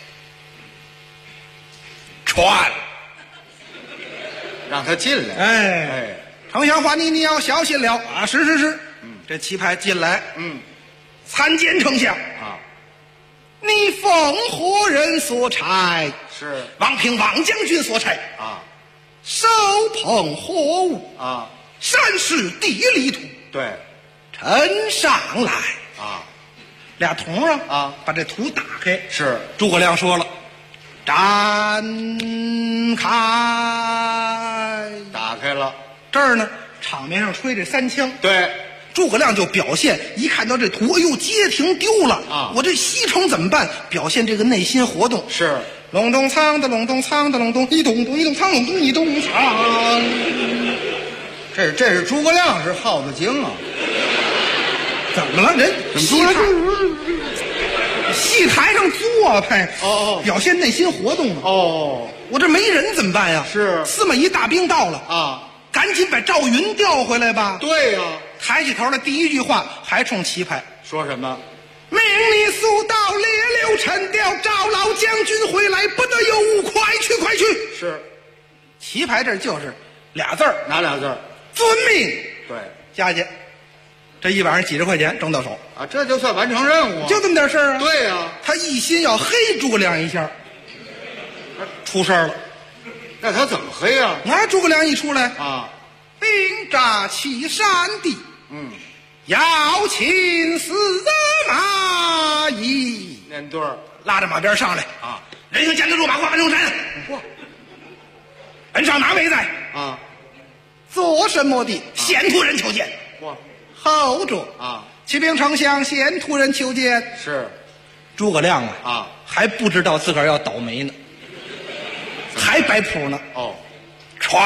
Speaker 3: 传，
Speaker 4: 让他进来。
Speaker 3: 哎，丞相话你要小心了是。这棋牌进来，参见丞相你奉何人所差？
Speaker 4: 是
Speaker 3: 王平王将军所差手捧货物山势地理图。
Speaker 4: 对，
Speaker 3: 呈上来俩童啊把这图打开。
Speaker 4: 是，
Speaker 3: 诸葛亮说了，展开。
Speaker 4: 打开了，
Speaker 3: 这儿呢场面上吹这三枪。
Speaker 4: 对，
Speaker 3: 诸葛亮就表现，一看到这图，哎呦，街亭丢了我这西城怎么办？表现这个内心活动。
Speaker 4: 是，
Speaker 3: 隆咚仓的隆咚仓的隆咚一咚咚一咚仓隆咚一咚仓。
Speaker 4: 这是诸葛亮是耗子精啊？
Speaker 3: 怎么了？人戏台上做派表现内心活动嘛。我这没人怎么办呀？
Speaker 4: 是，
Speaker 3: 司马懿大兵到了赶紧把赵云调回来吧。
Speaker 4: 对呀，
Speaker 3: 抬起头来，第一句话还冲棋牌
Speaker 4: 说什么？
Speaker 3: 命你速到列刘陈调赵老将军回来，不得有误，快去快去。
Speaker 4: 是，
Speaker 3: 棋牌这就是俩字儿。
Speaker 4: 哪俩字儿？
Speaker 3: 遵命。
Speaker 4: 对，
Speaker 3: 下去，这一晚上几十块钱挣到手
Speaker 4: 这就算完成任务，
Speaker 3: 就这么点事儿
Speaker 4: 对呀，
Speaker 3: 他一心要黑诸葛亮一下，出事儿了。
Speaker 4: 那他怎么黑啊？
Speaker 3: 诸葛亮一出来兵扎岐山地，要擒司马懿。
Speaker 4: 念对儿，
Speaker 3: 拉着马鞭上来人行千里路，马过万重山。门上哪位在？左神末帝先突人求见。后者骑兵丞相先突人求见。
Speaker 4: 是，
Speaker 3: 诸葛亮还不知道自个儿要倒霉呢，还摆谱呢。传，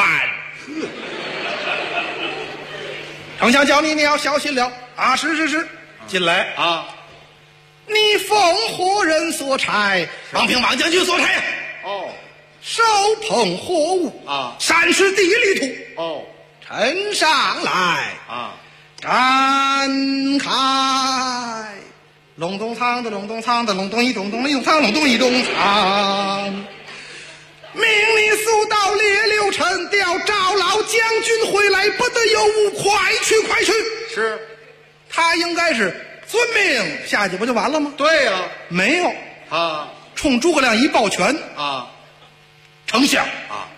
Speaker 3: 丞相叫你要小心了是。进来你奉何人所差？王平王将军所差。手捧货物山势地理图。呈上来展开。隆咚仓的隆咚仓的隆咚一咚咚一咚仓隆咚一咚仓。命你速到列刘陈调赵老将军回来，不得有误，快去快去。
Speaker 4: 是，
Speaker 3: 他应该是遵命下去不就完了吗？
Speaker 4: 对呀，
Speaker 3: 没有冲诸葛亮一抱拳丞相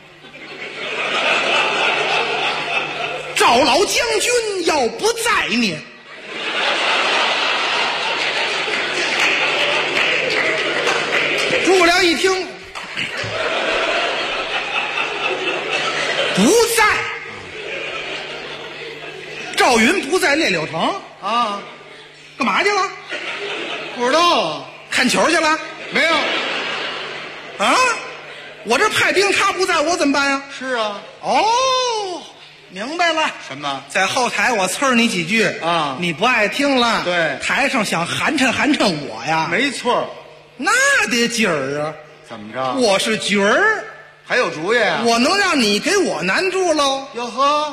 Speaker 3: 赵老将军要不在呢？诸葛亮一听不在，赵云不在列柳城干嘛去了？
Speaker 4: 不知道
Speaker 3: 看球去了？
Speaker 4: 没有
Speaker 3: 我这派兵他不在，我怎么办呀？
Speaker 4: 是啊。
Speaker 3: 明白了。
Speaker 4: 什么？
Speaker 3: 在后台我呲儿你几句你不爱听了。
Speaker 4: 对，
Speaker 3: 台上想寒碜寒碜我呀。
Speaker 4: 没错，
Speaker 3: 那得劲儿啊。
Speaker 4: 怎么着？
Speaker 3: 我是角儿，
Speaker 4: 还有主意啊？
Speaker 3: 我能让你给我难住喽？
Speaker 4: 哟呵，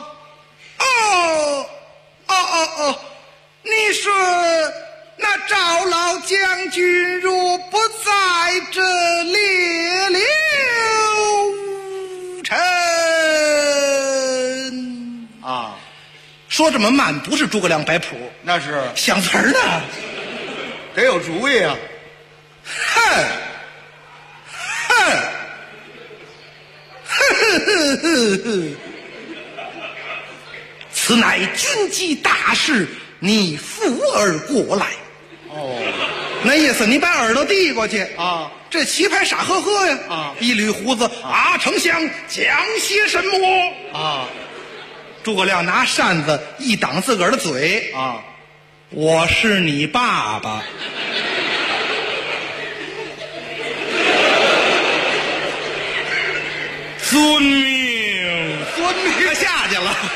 Speaker 3: 你说那赵老将军若不在这列刘陈说这么慢，不是诸葛亮摆谱，
Speaker 4: 那是
Speaker 3: 想词儿呢，
Speaker 4: 得有主意啊。
Speaker 3: 此乃军机大事，你扶耳过来。
Speaker 4: 哦，
Speaker 3: 那意思你把耳朵递过去
Speaker 4: 啊。
Speaker 3: 这棋牌傻呵呵呀
Speaker 4: 啊，
Speaker 3: 一捋胡子啊，丞相讲些什么
Speaker 4: 啊？
Speaker 3: 诸葛亮拿扇子一挡自个儿的嘴
Speaker 4: 啊，
Speaker 3: 我是你爸爸。遵命，他下去了。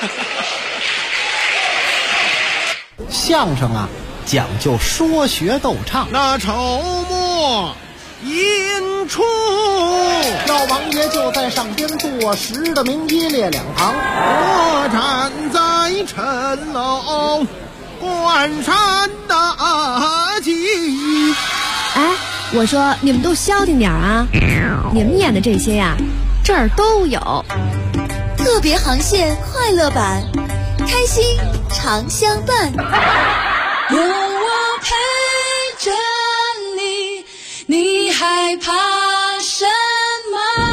Speaker 13: 相声啊，讲究说学逗唱。
Speaker 16: 那筹末引出，
Speaker 13: 老王爷就在上边坐实的名一列两旁，
Speaker 16: 我站在城楼观山大吉。
Speaker 11: 哎，我说你们都消停点啊！你们演的这些呀，这儿都有。
Speaker 15: 特别航线快乐版，开心常相伴。
Speaker 7: 有我陪着你，你害怕什么？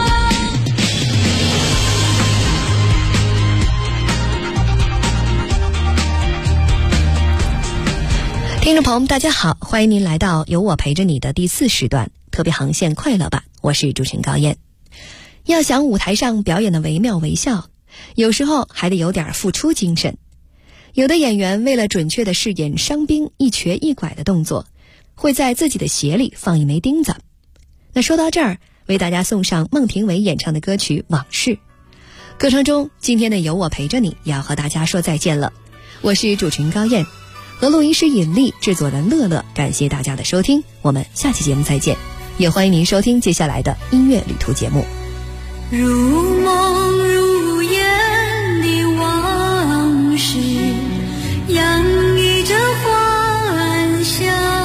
Speaker 11: 听众朋友们大家好，欢迎您来到有我陪着你的第4时段特别航线快乐版，我是主持人高燕。要想舞台上表演的惟妙惟肖，有时候还得有点付出精神。有的演员为了准确地饰演伤兵一瘸一拐的动作，会在自己的鞋里放一枚钉子。那说到这儿，为大家送上孟庭苇演唱的歌曲《往事》。歌声中，今天的有我陪着你也要和大家说再见了。我是主持人高燕，和录音师尹丽，制作人乐乐，感谢大家的收听，我们下期节目再见。也欢迎您收听接下来的音乐旅途节目。
Speaker 7: 如梦如烟的往事，洋溢着欢笑。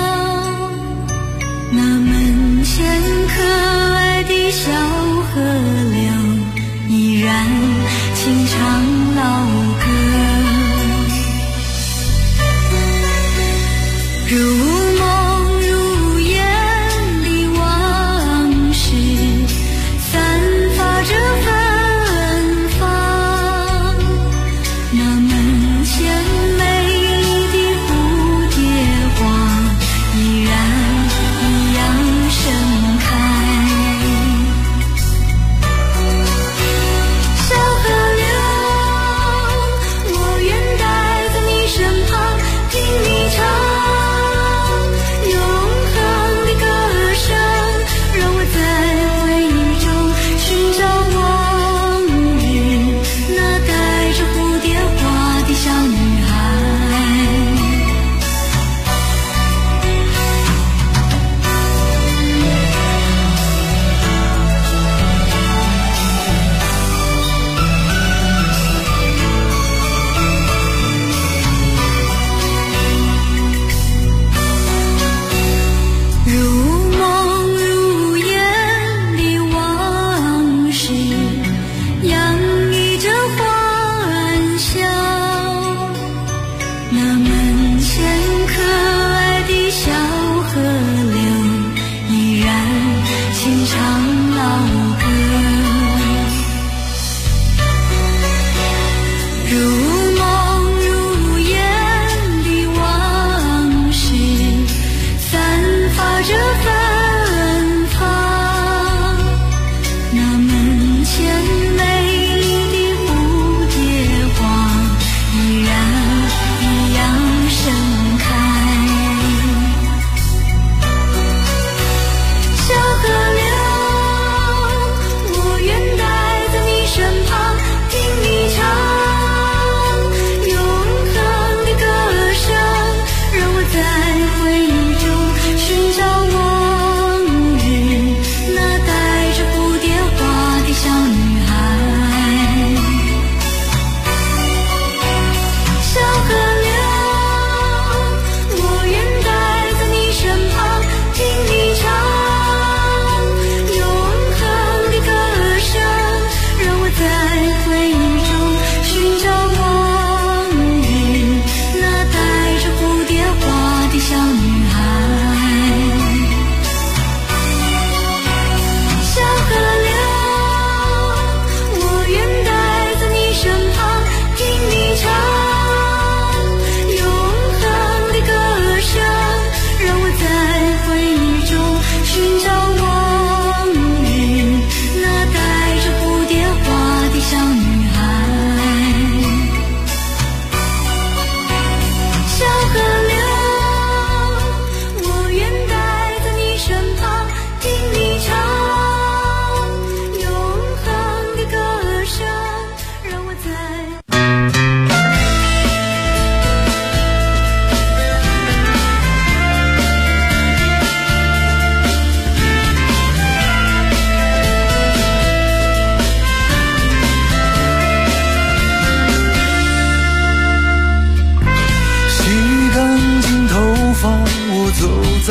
Speaker 7: 那门前可爱的小河流，依然轻唱老歌。如这芬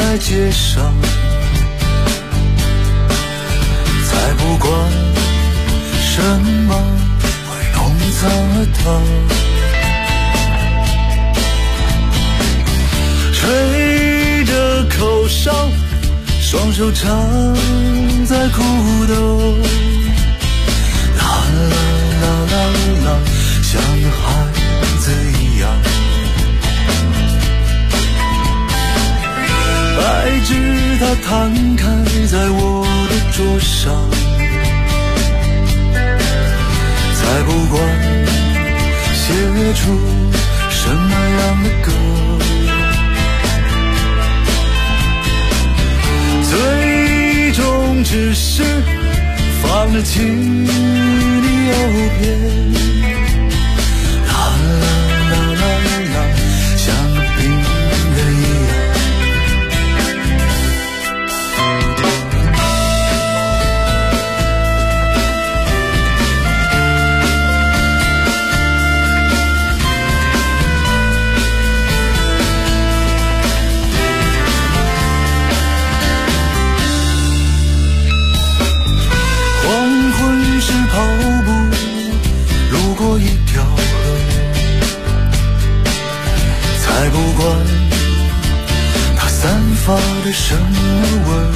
Speaker 22: 在街上，才不管什么会弄脏了它。吹着口哨，双手插在裤兜，啦啦啦啦啦，像个孩子一样。白纸它摊开在我的桌上，才不管写出什么样的歌。最终只是放了情的诱骗，啦啦啦啦啦，像个病人一样。跑步路过一条河，才不管它散发着什么味儿。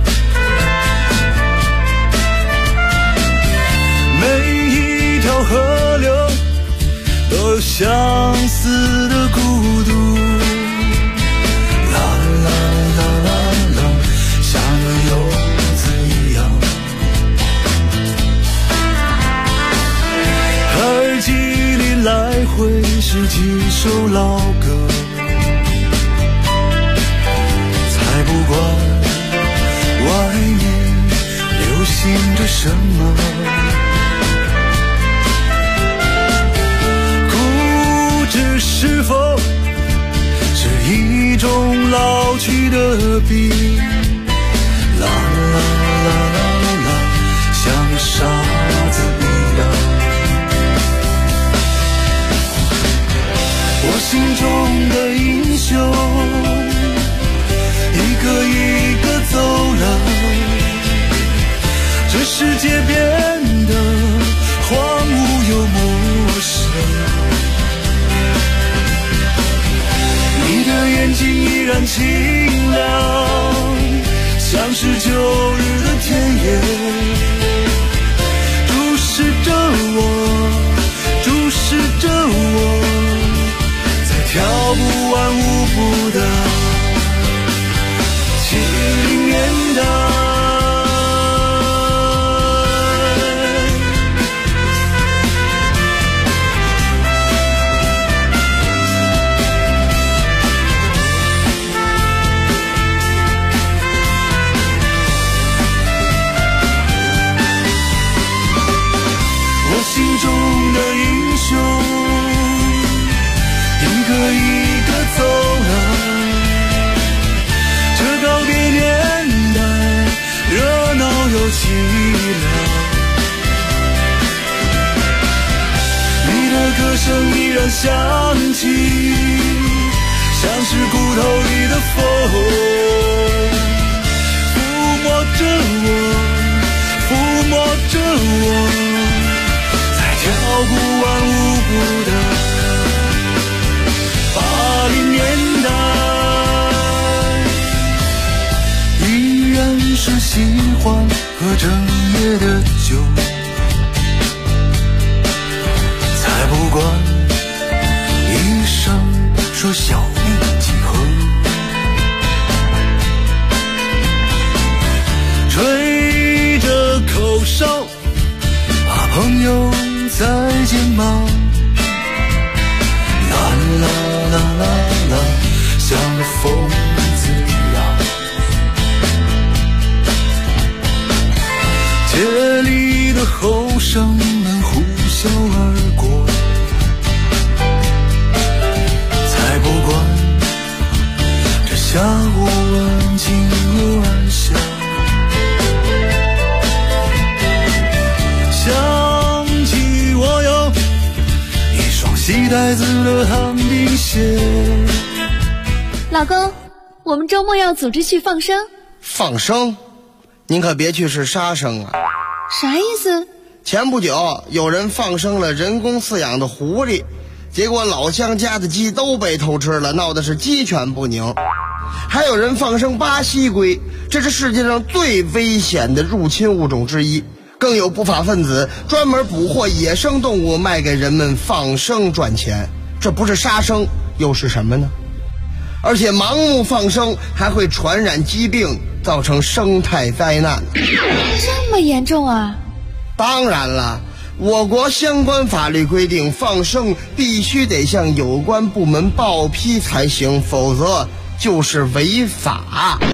Speaker 22: 每一条河流都有相似的孤独，啦啦啦啦啦，像个游子一样。耳机里来回是几首老歌，才不管外面流行着什么。固执是否是一种老去的病？啦啦啦啦啦，像个傻子一样。我心中的英雄，一个一个走了，这世界变得荒芜又陌生。你的眼睛依然清亮，像是旧日的田野，注视着我，注视着我，跳不完舞步的70年代。我心中的英雄，一个一个走了，这告别年代热闹又凄凉。你的歌声依然响起，像是骨头里的风，抚摸着我，抚摸着我，在跳不完舞步的80年代，依然是喜欢喝整夜的酒，才不管医生说小命几何。吹着口哨，把朋友再见吗？啦啦啦啦啦，像个疯子一样。街里的后生们呼啸而过，才不管这下午安静又安详。想起我有一双细带子的旱冰鞋。
Speaker 5: 老公， 我们周末要组织去放生。
Speaker 17: 放生？您可别去是杀生啊。
Speaker 5: 啥意思？
Speaker 17: 前不久有人放生了人工饲养的狐狸，结果老乡家的鸡都被偷吃了，闹的是鸡犬不宁。还有人放生巴西龟，这是世界上最危险的入侵物种之一。更有不法分子专门捕获野生动物卖给人们放生赚钱，这不是杀生又是什么呢？而且盲目放生还会传染疾病，造成生态灾难。
Speaker 5: 这么严重啊？
Speaker 17: 当然了，我国相关法律规定，放生必须得向有关部门报批才行，否则就是违法。